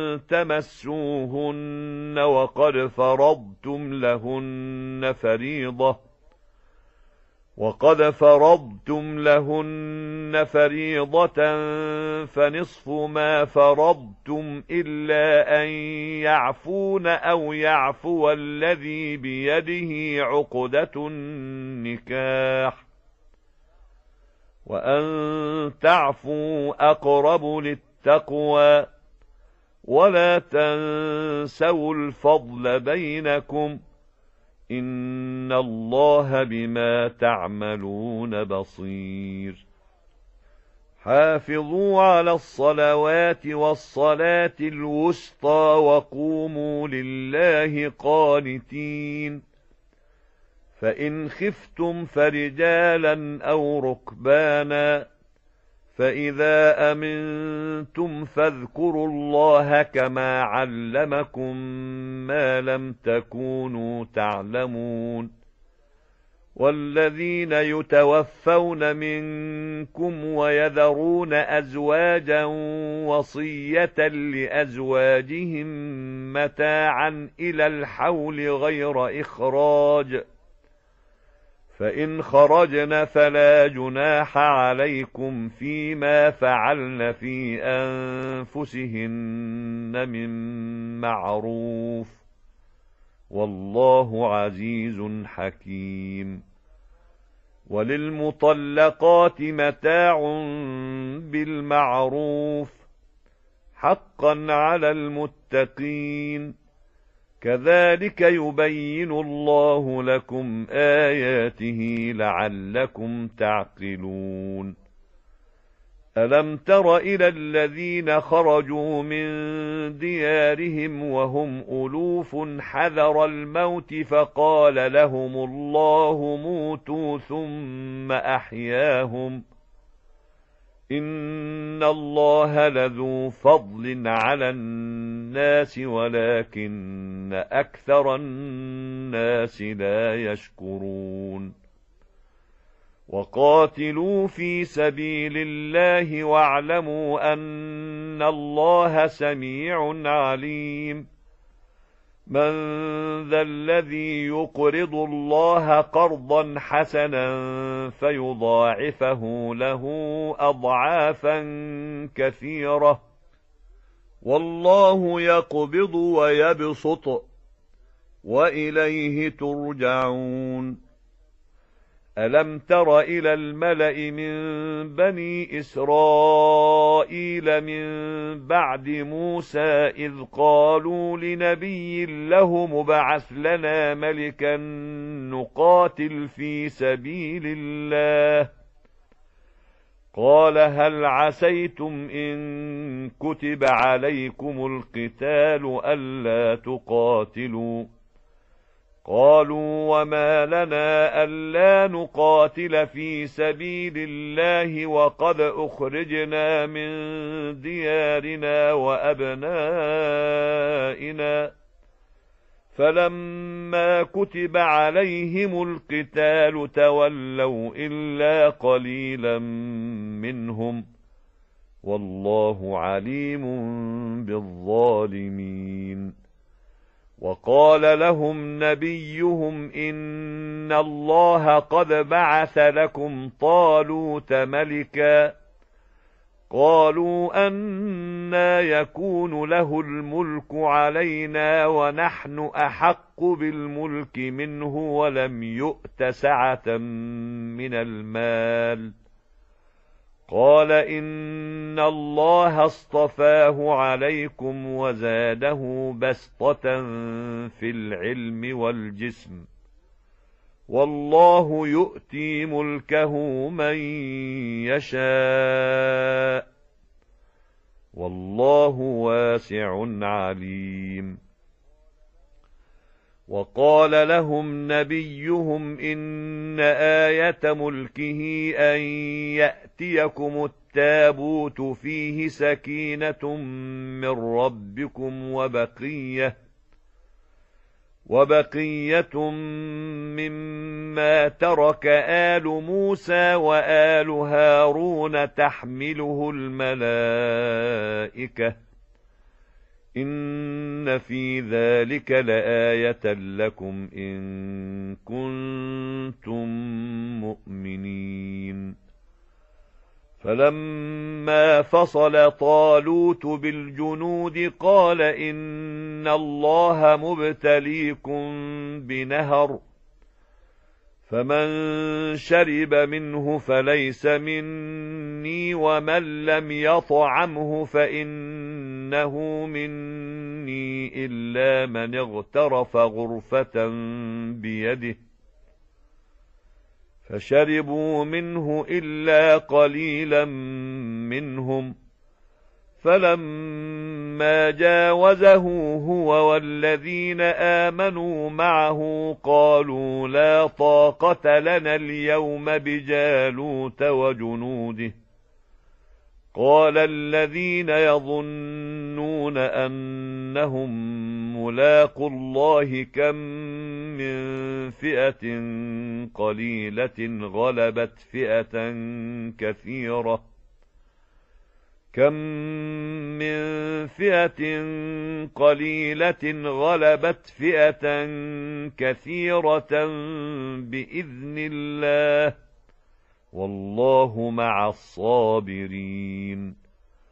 تمسوهن وقد فرضتم لهن فريضة وقد فرضتم لهن فريضة فنصف ما فرضتم إلا أن يعفون أو يعفو الذي بيده عقدة النكاح وأن تعفوا أقرب للتقوى ولا تنسوا الفضل بينكم إن الله بما تعملون بصير حافظوا على الصلوات والصلاة الوسطى وقوموا لله قانتين فإن خفتم فرجالا أو ركبانا فإذا أمنتم فاذكروا الله كما علمكم ما لم تكونوا تعلمون والذين يتوفون منكم ويذرون أزواجا وصية لأزواجهم متاعا إلى الحول غير إخراج فإن خرجن فلا جناح عليكم فيما فعلن في أنفسهن من معروف والله عزيز حكيم وللمطلقات متاع بالمعروف حقا على المتقين كذلك يبين الله لكم آياته لعلكم تعقلون ألم تر إلى الذين خرجوا من ديارهم وهم ألوف حذر الموت فقال لهم الله موتوا ثم أحياهم إن الله لذو فضل على الناس ولكن أكثر الناس لا يشكرون وقاتلوا في سبيل الله واعلموا أن الله سميع عليم من ذا الذي يقرض الله قرضا حسنا فيضاعفه له أضعافا كثيرة والله يقبض ويبسط وإليه ترجعون ألم تر إلى الملأ من بني إسرائيل من بعد موسى إذ قالوا لنبي له مبعث لنا ملكا نقاتل في سبيل الله قال هل عسيتم إن كتب عليكم القتال ألا تقاتلوا قالوا وما لنا ألا نقاتل في سبيل الله وقد أخرجنا من ديارنا وأبنائنا فلما كتب عليهم القتال تولوا إلا قليلا منهم والله عليم بالظالمين وقال لهم نبيهم إن الله قد بعث لكم طالوت ملكا قالوا أنى يكون له الملك علينا ونحن أحق بالملك منه ولم يؤت سعة من المال. قال إن الله اصطفاه عليكم وزاده بسطة في العلم والجسم، والله يؤتي ملكه من يشاء، والله واسع عليم. وقال لهم نبيهم إن آية ملكه أن يأتيكم التابوت فيه سكينة من ربكم وبقية وبقية مما ترك آل موسى وآل هارون تحمله الملائكة، إن في ذلك لآية لكم إن كنتم مؤمنين. فلما فصل طالوت بالجنود قال إن الله مبتليكم بنهر، فمن شرب منه فليس مني، ومن لم يطعمه فإنه مني إلا من اغترف غرفة بيده، فشربوا منه إلا قليلا منهم. فلما جاوزه هو والذين آمنوا معه قالوا لا طاقة لنا اليوم بجالوت وجنوده. قال الذين يظنون أنهم ملاقو الله كم من فئة قليلة غلبت فئة كثيرة كم من فئة قليلة غلبت فئة كثيرة بإذن الله، والله مع الصابرين.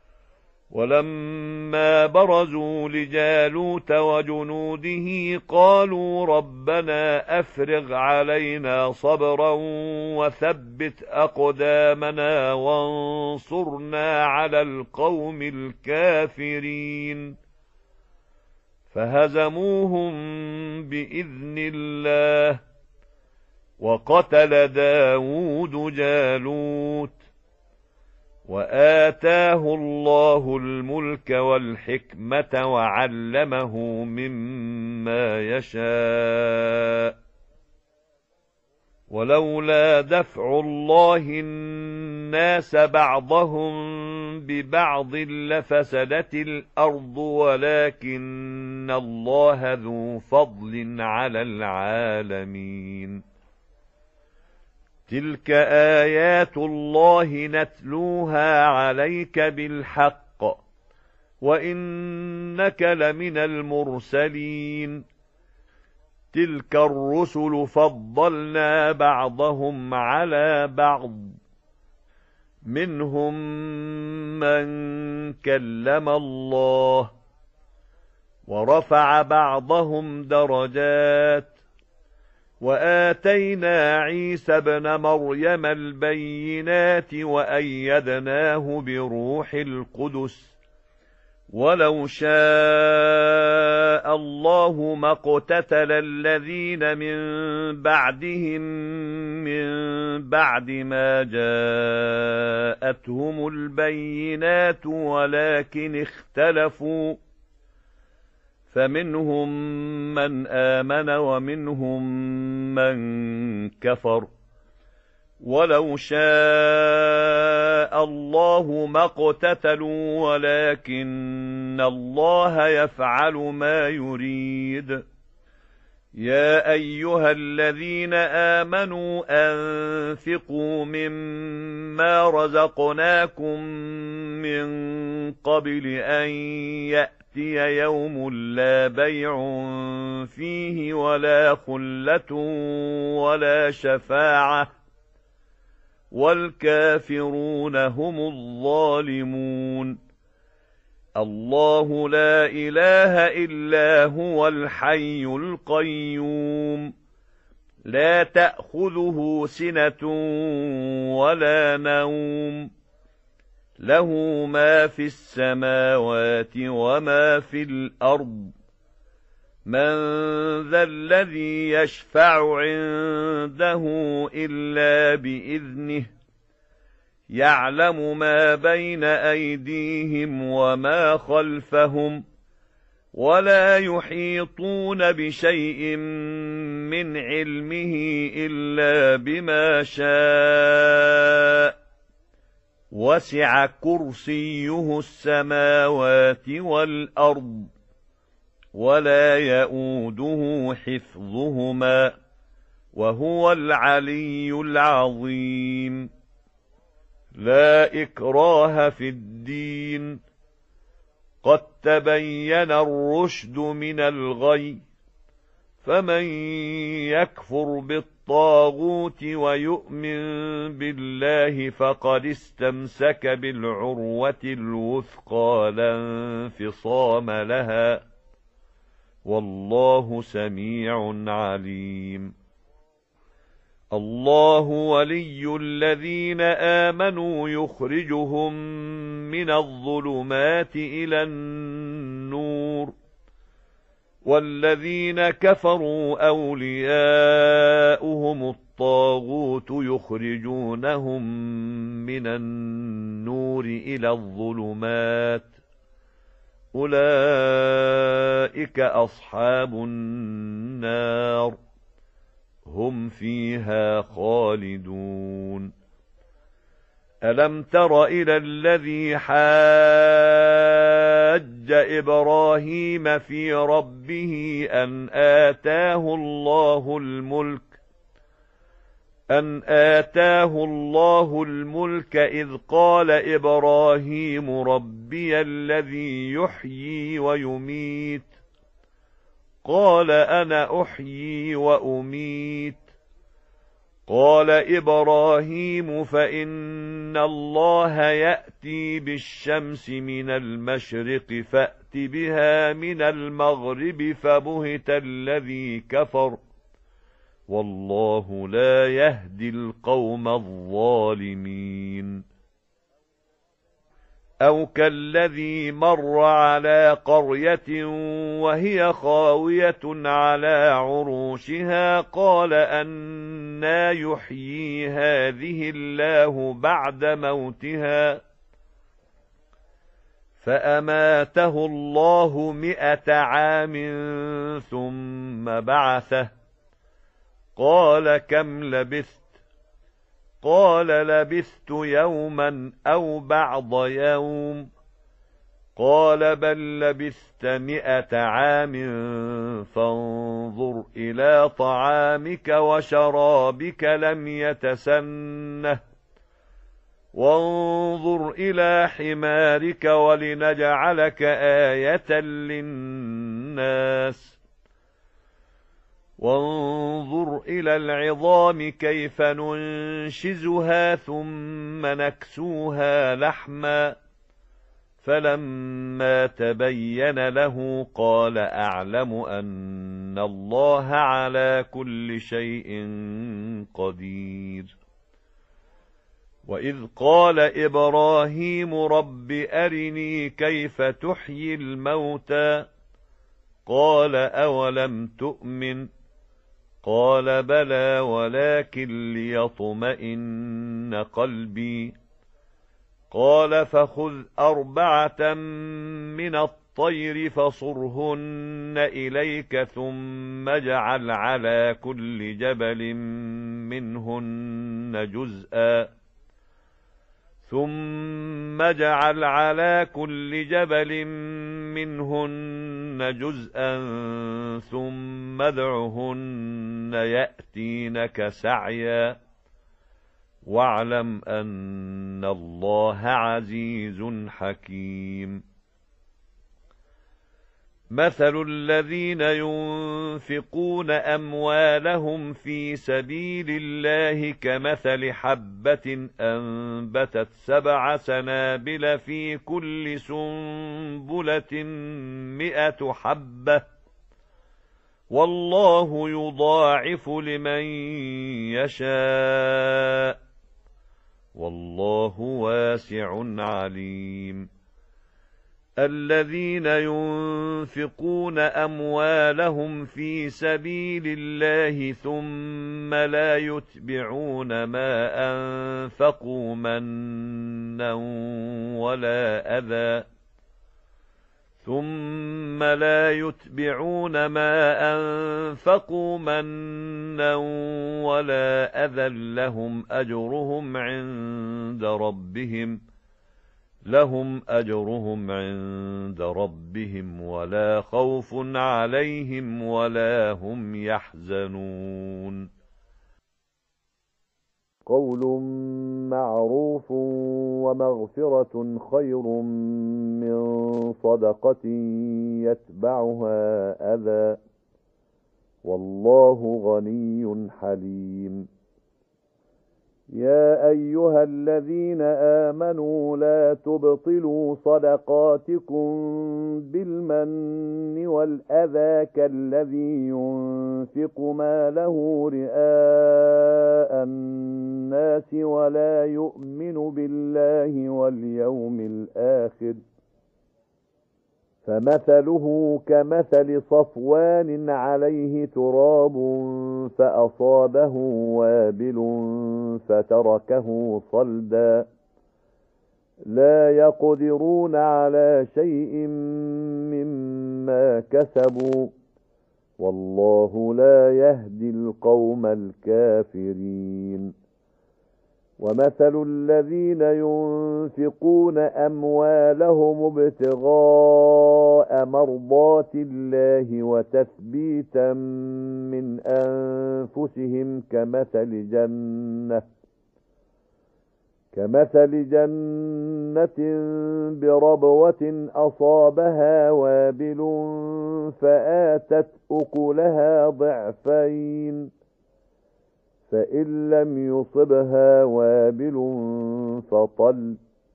ولما برزوا لجالوت وجنوده قالوا ربنا أفرغ علينا صبرا وثبت أقدامنا وانصرنا على القوم الكافرين. فهزموهم بإذن الله، وقتل داود جالوت، وآتاه الله الملك والحكمة وعلمه مما يشاء. ولولا دفع الله الناس بعضهم ببعض لفسدت الأرض ولكن الله ذو فضل على العالمين. تلك آيات الله نتلوها عليك بالحق وإنك لمن المرسلين. تلك الرسل فضلنا بعضهم على بعض، منهم من كلم الله، ورفع بعضهم درجات، وآتينا عيسى ابن مريم البينات وأيدناه بروح القدس. ولو شاء الله ما اقتتل الذين من بعدهم من بعد ما جاءتهم البينات ولكن اختلفوا، فمنهم من آمن ومنهم من كفر. ولو شاء الله ما اقتتلوا ولكن الله يفعل ما يريد. يا أيها الذين آمنوا أنفقوا مما رزقناكم من قبل أن يأتي يوم لا بيع فيه ولا خلة ولا شفاعة والكافرون هم الظالمون. الله لا إله إلا هو الحي القيوم، لا تأخذه سنة ولا نوم، له ما في السماوات وما في الأرض. من ذا الذي يشفع عنده إلا بإذنه، يعلم ما بين أيديهم وما خلفهم، ولا يحيطون بشيء من علمه إلا بما شاء. وسع كرسيه السماوات والأرض، ولا يئوده حفظهما، وهو العلي العظيم. لا إكراه في الدين، قد تبين الرشد من الغي، فمن يكفر بالطاغوت ويؤمن بالله فقد استمسك بالعروة الوثقى لا انفصام لها، والله سميع عليم. الله ولي الذين آمنوا يخرجهم من الظلمات إلى النور، والذين كفروا أولياؤهم الطاغوت يخرجونهم من النور إلى الظلمات، أولئك أصحاب النار، هم فيها خالدون. ألم تر إلى الذي حاج إبراهيم في ربه أن آتاه الله الملك أن آتاه الله الملك إذ قال إبراهيم ربي الذي يحيي ويميت، قال أنا أحيي وأميت. قال إبراهيم فإن الله يأتي بالشمس من المشرق فأت بها من المغرب، فبهت الذي كفر، والله لا يهدي القوم الظالمين. أو كالذي مر على قرية وهي خاوية على عروشها، قال أنى يحيي هذه الله بعد موتها، فأماته الله مئة عام ثم بعثه، قال كم لبثت؟ قال لبثت يوما أو بعض يوم، قال بل لبثت مئة عام فانظر إلى طعامك وشرابك لم يتسنه، وانظر إلى حمارك ولنجعلك آية للناس، وانظر إلى العظام كيف ننشزها ثم نكسوها لحما، فلما تبين له قال أعلم أن الله على كل شيء قدير. وإذ قال إبراهيم رب أرني كيف تحيي الموتى، قال أولم تؤمن؟ قال بلى ولكن ليطمئن قلبي. قال فخذ أربعة من الطير فصرهن إليك ثم اجعل على كل جبل منهن جزءا ثم اجعل على كل جبل منهن جزءا ثم ادعهن يأتينك سعيا، واعلم أن الله عزيز حكيم. مثل الذين ينفقون أموالهم في سبيل الله كمثل حبة أنبتت سبع سنابل في كل سنبلة مئة حبة والله يضاعف لمن يشاء والله واسع عليم الذين ينفقون أموالهم في سبيل الله ثم لا يتبعون ما أنفقوا منا ولا أذى ثم لا يتبعون ما أنفقوا منا ولا أذى لهم أجرهم عند ربهم لهم أجرهم عند ربهم ولا خوف عليهم ولا هم يحزنون قول معروف ومغفرة خير من صدقة يتبعها أذى والله غني حليم يا أيها الذين آمنوا لا تبطلوا صدقاتكم بالمن والأذى كالذي ينفق ماله رئاء الناس ولا يؤمن بالله واليوم الآخر فمثله كمثل صفوان عليه تراب فأصابه وابل فتركه صلدا لا يقدرون على شيء مما كسبوا والله لا يهدي القوم الكافرين ومثل الذين ينفقون أموالهم ابتغاء مرضات الله وتثبيتا من أنفسهم كمثل جنة كمثل جنة بربوة أصابها وابل فآتت أكلها ضعفين فإن لم يصبها وابل فطل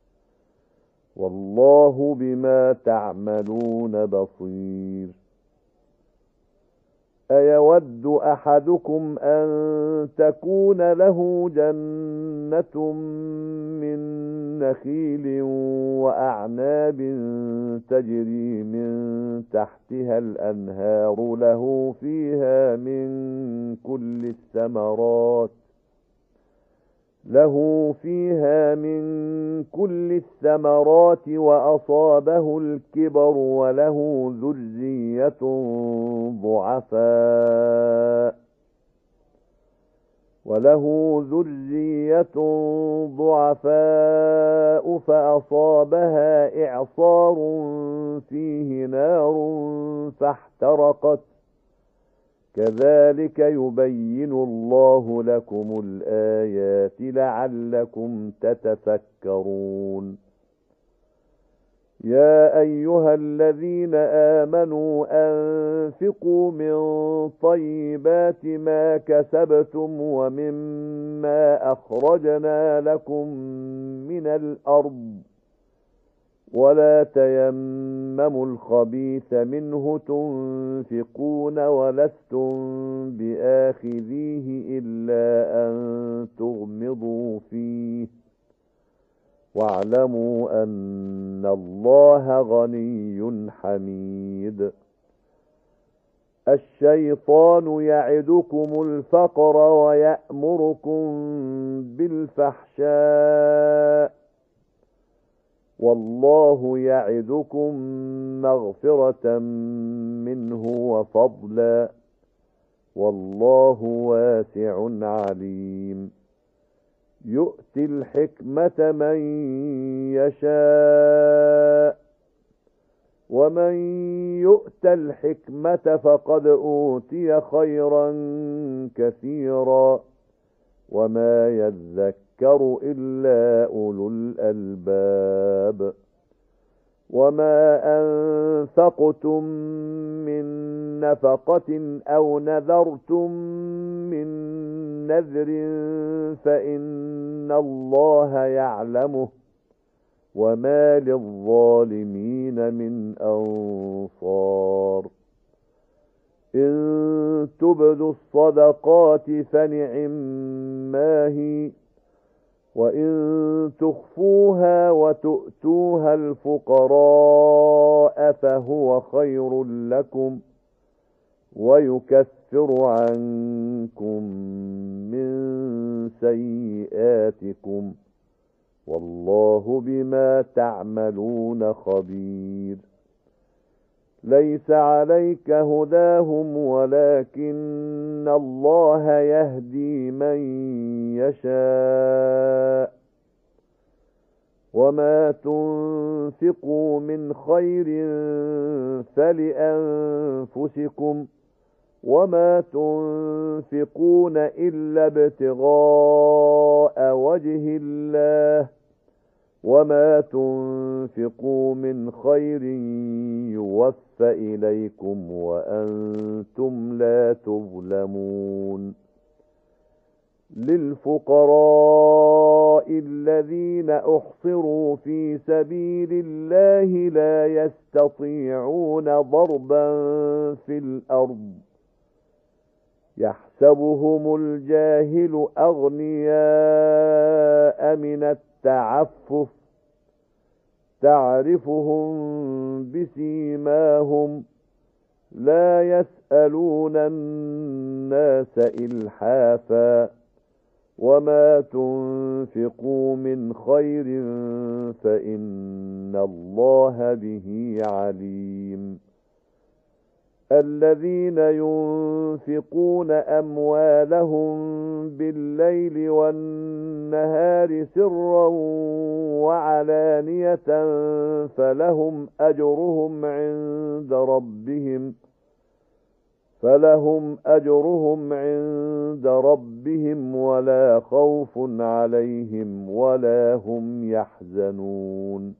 والله بما تعملون بصير أيود أحدكم أن تكون له جنة من نخيل وأعناب تجري من تحتها الأنهار له فيها من كل الثمرات له فيها من كل الثمرات وأصابه الكبر وله ذرية ضعفاء وله ذرية ضعفاء فأصابها إعصار فيه نار فاحترقت كذلك يبين الله لكم الآيات لعلكم تتفكرون يا أيها الذين آمنوا أنفقوا من طيبات ما كسبتم ومما أخرجنا لكم من الأرض ولا تيمموا الخبيث منه تنفقون ولستم بآخذيه إلا أن تغمضوا فيه واعلموا أن الله غني حميد الشيطان يعدكم الفقر ويأمركم بالفحشاء والله يعدكم مغفرة منه وفضلا والله واسع عليم يؤتي الحكمة من يشاء ومن يؤت الحكمة فقد أوتي خيرا كثيرا وما يذكر إلا أولو الألباب وما أنفقتم من نفقة أو نذرتم من نذر فإن الله يعلمه وما للظالمين من أنصار إن تبدوا الصدقات فنعما هي وإن تخفوها وتؤتوها الفقراء فهو خير لكم ويكفر عنكم من سيئاتكم والله بما تعملون خبير ليس عليك هداهم ولكن الله يهدي من يشاء وما تنفقوا من خير فلأنفسكم وما تنفقون إلا ابتغاء وجه الله وما تنفقوا من خير يوفى إليكم وأنتم لا تظلمون للفقراء الذين أحصروا في سبيل الله لا يستطيعون ضربا في الأرض يحسبهم الجاهل أغنياء من التعفف تعرفهم بسيماهم لا يسألون الناس إلحافا وما تنفقوا من خير فإن الله به عليم الذين ينفقون أموالهم بالليل والنهار سرا وعلانية فلهم أجرهم عند ربهم فلهم أجرهم عند ربهم ولا خوف عليهم ولا هم يحزنون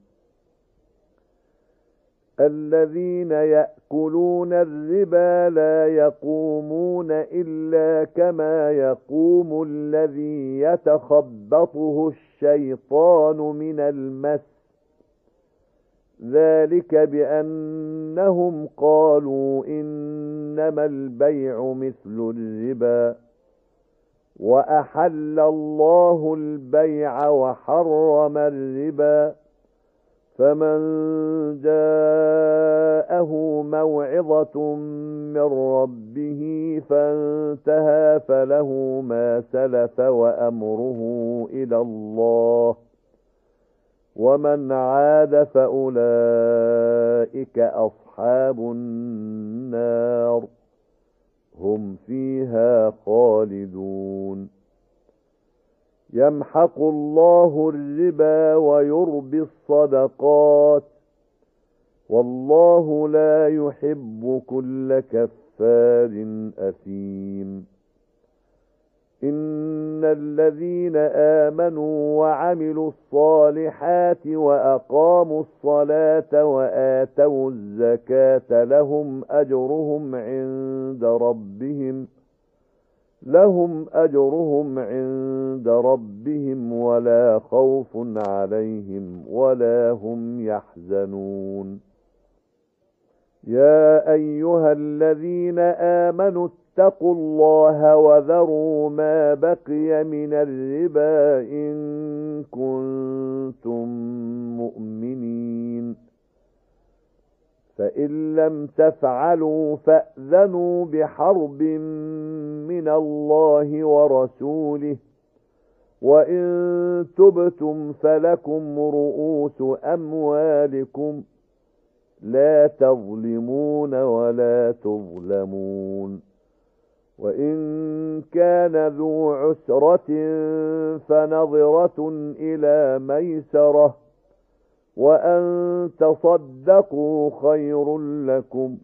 الذين يأكلون الربا لا يقومون إلا كما يقوم الذي يتخبطه الشيطان من المس ذلك بأنهم قالوا إنما البيع مثل الربا وأحل الله البيع وحرم الربا فمن جاءه موعظة من ربه فانتهى فله ما سلف وأمره إلى الله ومن عاد فأولئك أصحاب النار هم فيها خالدون يمحق الله الربا ويربي الصدقات والله لا يحب كل كفار أثيم إن الذين آمنوا وعملوا الصالحات وأقاموا الصلاة وآتوا الزكاة لهم أجرهم عند ربهم لهم أجرهم عند ربهم ولا خوف عليهم ولا هم يحزنون يا أيها الذين آمنوا اتقوا الله وذروا ما بقي من الربا إن كنتم مؤمنين فإن لم تفعلوا فأذنوا بحرب من الله ورسوله وإن تبتم فلكم رؤوس أموالكم لا تظلمون ولا تظلمون وإن كان ذو عسرة فنظرة إلى ميسرة وأن تصدقوا خير لكم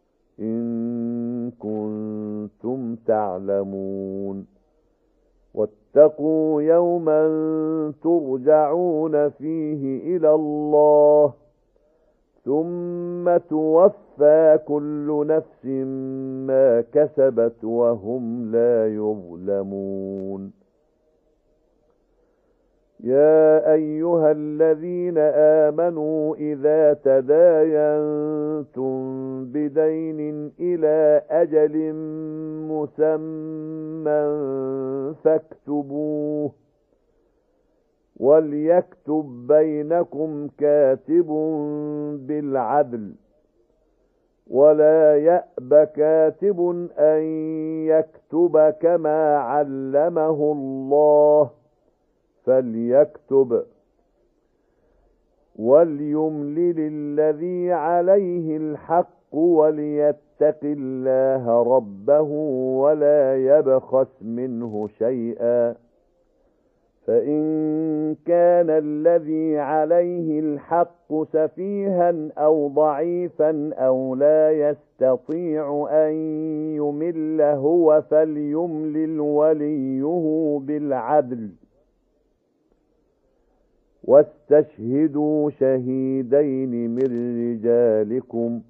إن كنتم تعلمون واتقوا يوما ترجعون فيه إلى الله ثم توفى كل نفس ما كسبت وهم لا يظلمون يا أيها الذين آمنوا إذا تداينتم بدين إلى أجل مسمى فاكتبوه وليكتب بينكم كاتب بالعدل ولا يأب كاتب أن يكتب كما علمه الله فليكتب وليملل الذي عليه الحق وليتق الله ربه ولا يبخس منه شيئا فإن كان الذي عليه الحق سفيها أو ضعيفا أو لا يستطيع أن يمل هو فليملل وليه بالعدل واستشهدوا شهيدين من رجالكم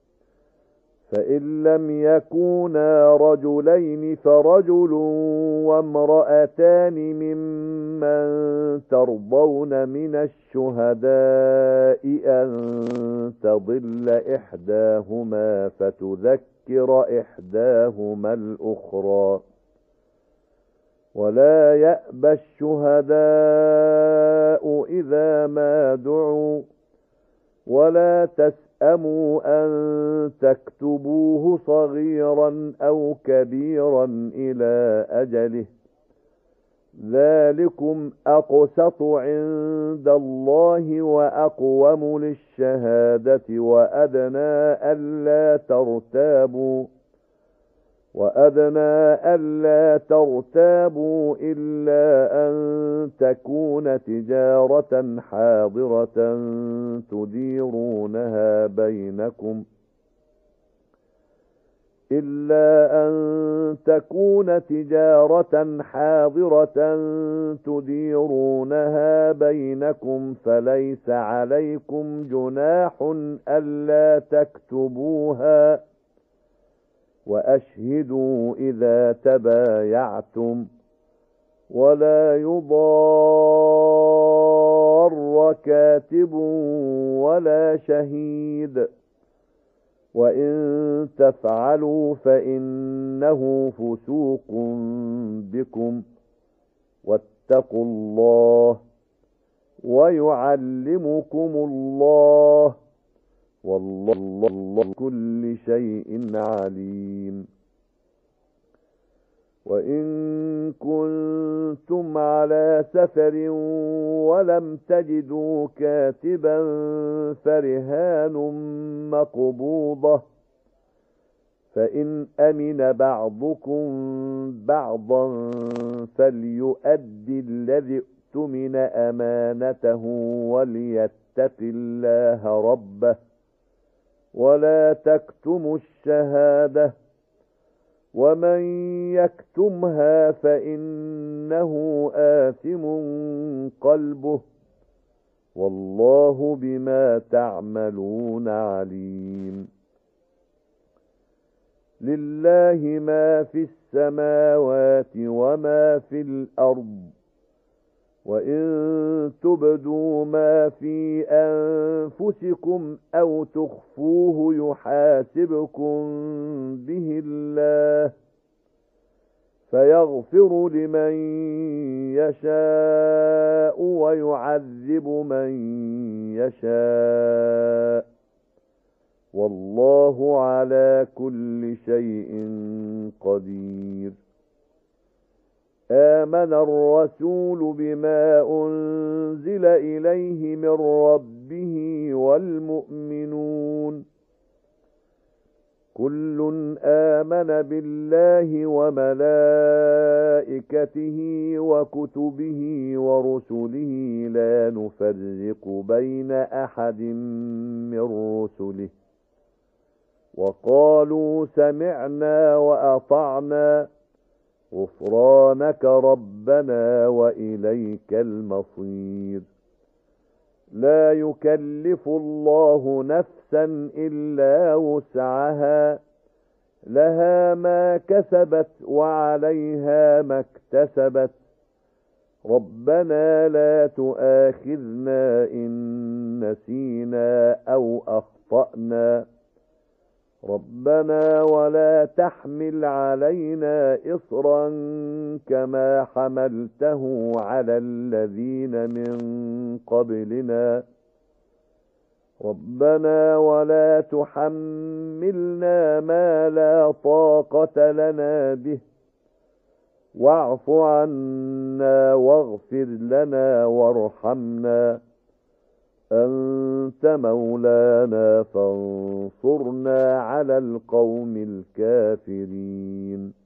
فإن لم يكونا رجلين فرجل وامرأتان ممن ترضون من الشهداء أن تضل إحداهما فتذكر إحداهما الأخرى ولا يأبى الشهداء إذا ما دعوا ولا تسأموا أن تكتبوه صغيرا أو كبيرا إلى أجله ذلكم أقسط عند الله وأقوم للشهادة وأدنى ألا ترتابوا وأدنى ألا ترتابوا إلا أن تكون تجارة حاضرة تديرونها بينكم إلا أن تكون تجارة حاضرة تديرونها بينكم فليس عليكم جناح ألا تكتبوها وأشهدوا إذا تبايعتم ولا يضار كاتب ولا شهيد وإن تفعلوا فإنه فسوق بكم واتقوا الله ويعلمكم الله والله كل شيء عليم وإن كنتم على سفر ولم تجدوا كاتبا فرهان مقبوضة فإن أمن بعضكم بعضا فليؤدي الذي اؤتمن أمانته وليتق الله ربه ولا تكتموا الشهادة ومن يكتمها فإنه آثم قلبه والله بما تعملون عليم لله ما في السماوات وما في الأرض وإن تبدوا ما في أنفسكم أو تخفوه يحاسبكم به الله فيغفر لمن يشاء ويعذب من يشاء والله على كل شيء قدير آمن الرسول بما أنزل إليه من ربه والمؤمنون كل آمن بالله وملائكته وكتبه ورسله لا نفرق بين أحد من رسله وقالوا سمعنا وأطعنا غفرانك ربنا وإليك المصير لا يكلف الله نفسا إلا وسعها لها ما كسبت وعليها ما اكتسبت ربنا لا تؤاخذنا إن نسينا أو أخطأنا ربنا ولا تحمل علينا إصرا كما حملته على الذين من قبلنا ربنا ولا تحملنا ما لا طاقة لنا به واعف عنا واغفر لنا وارحمنا أنت مولانا فانصرنا على القوم الكافرين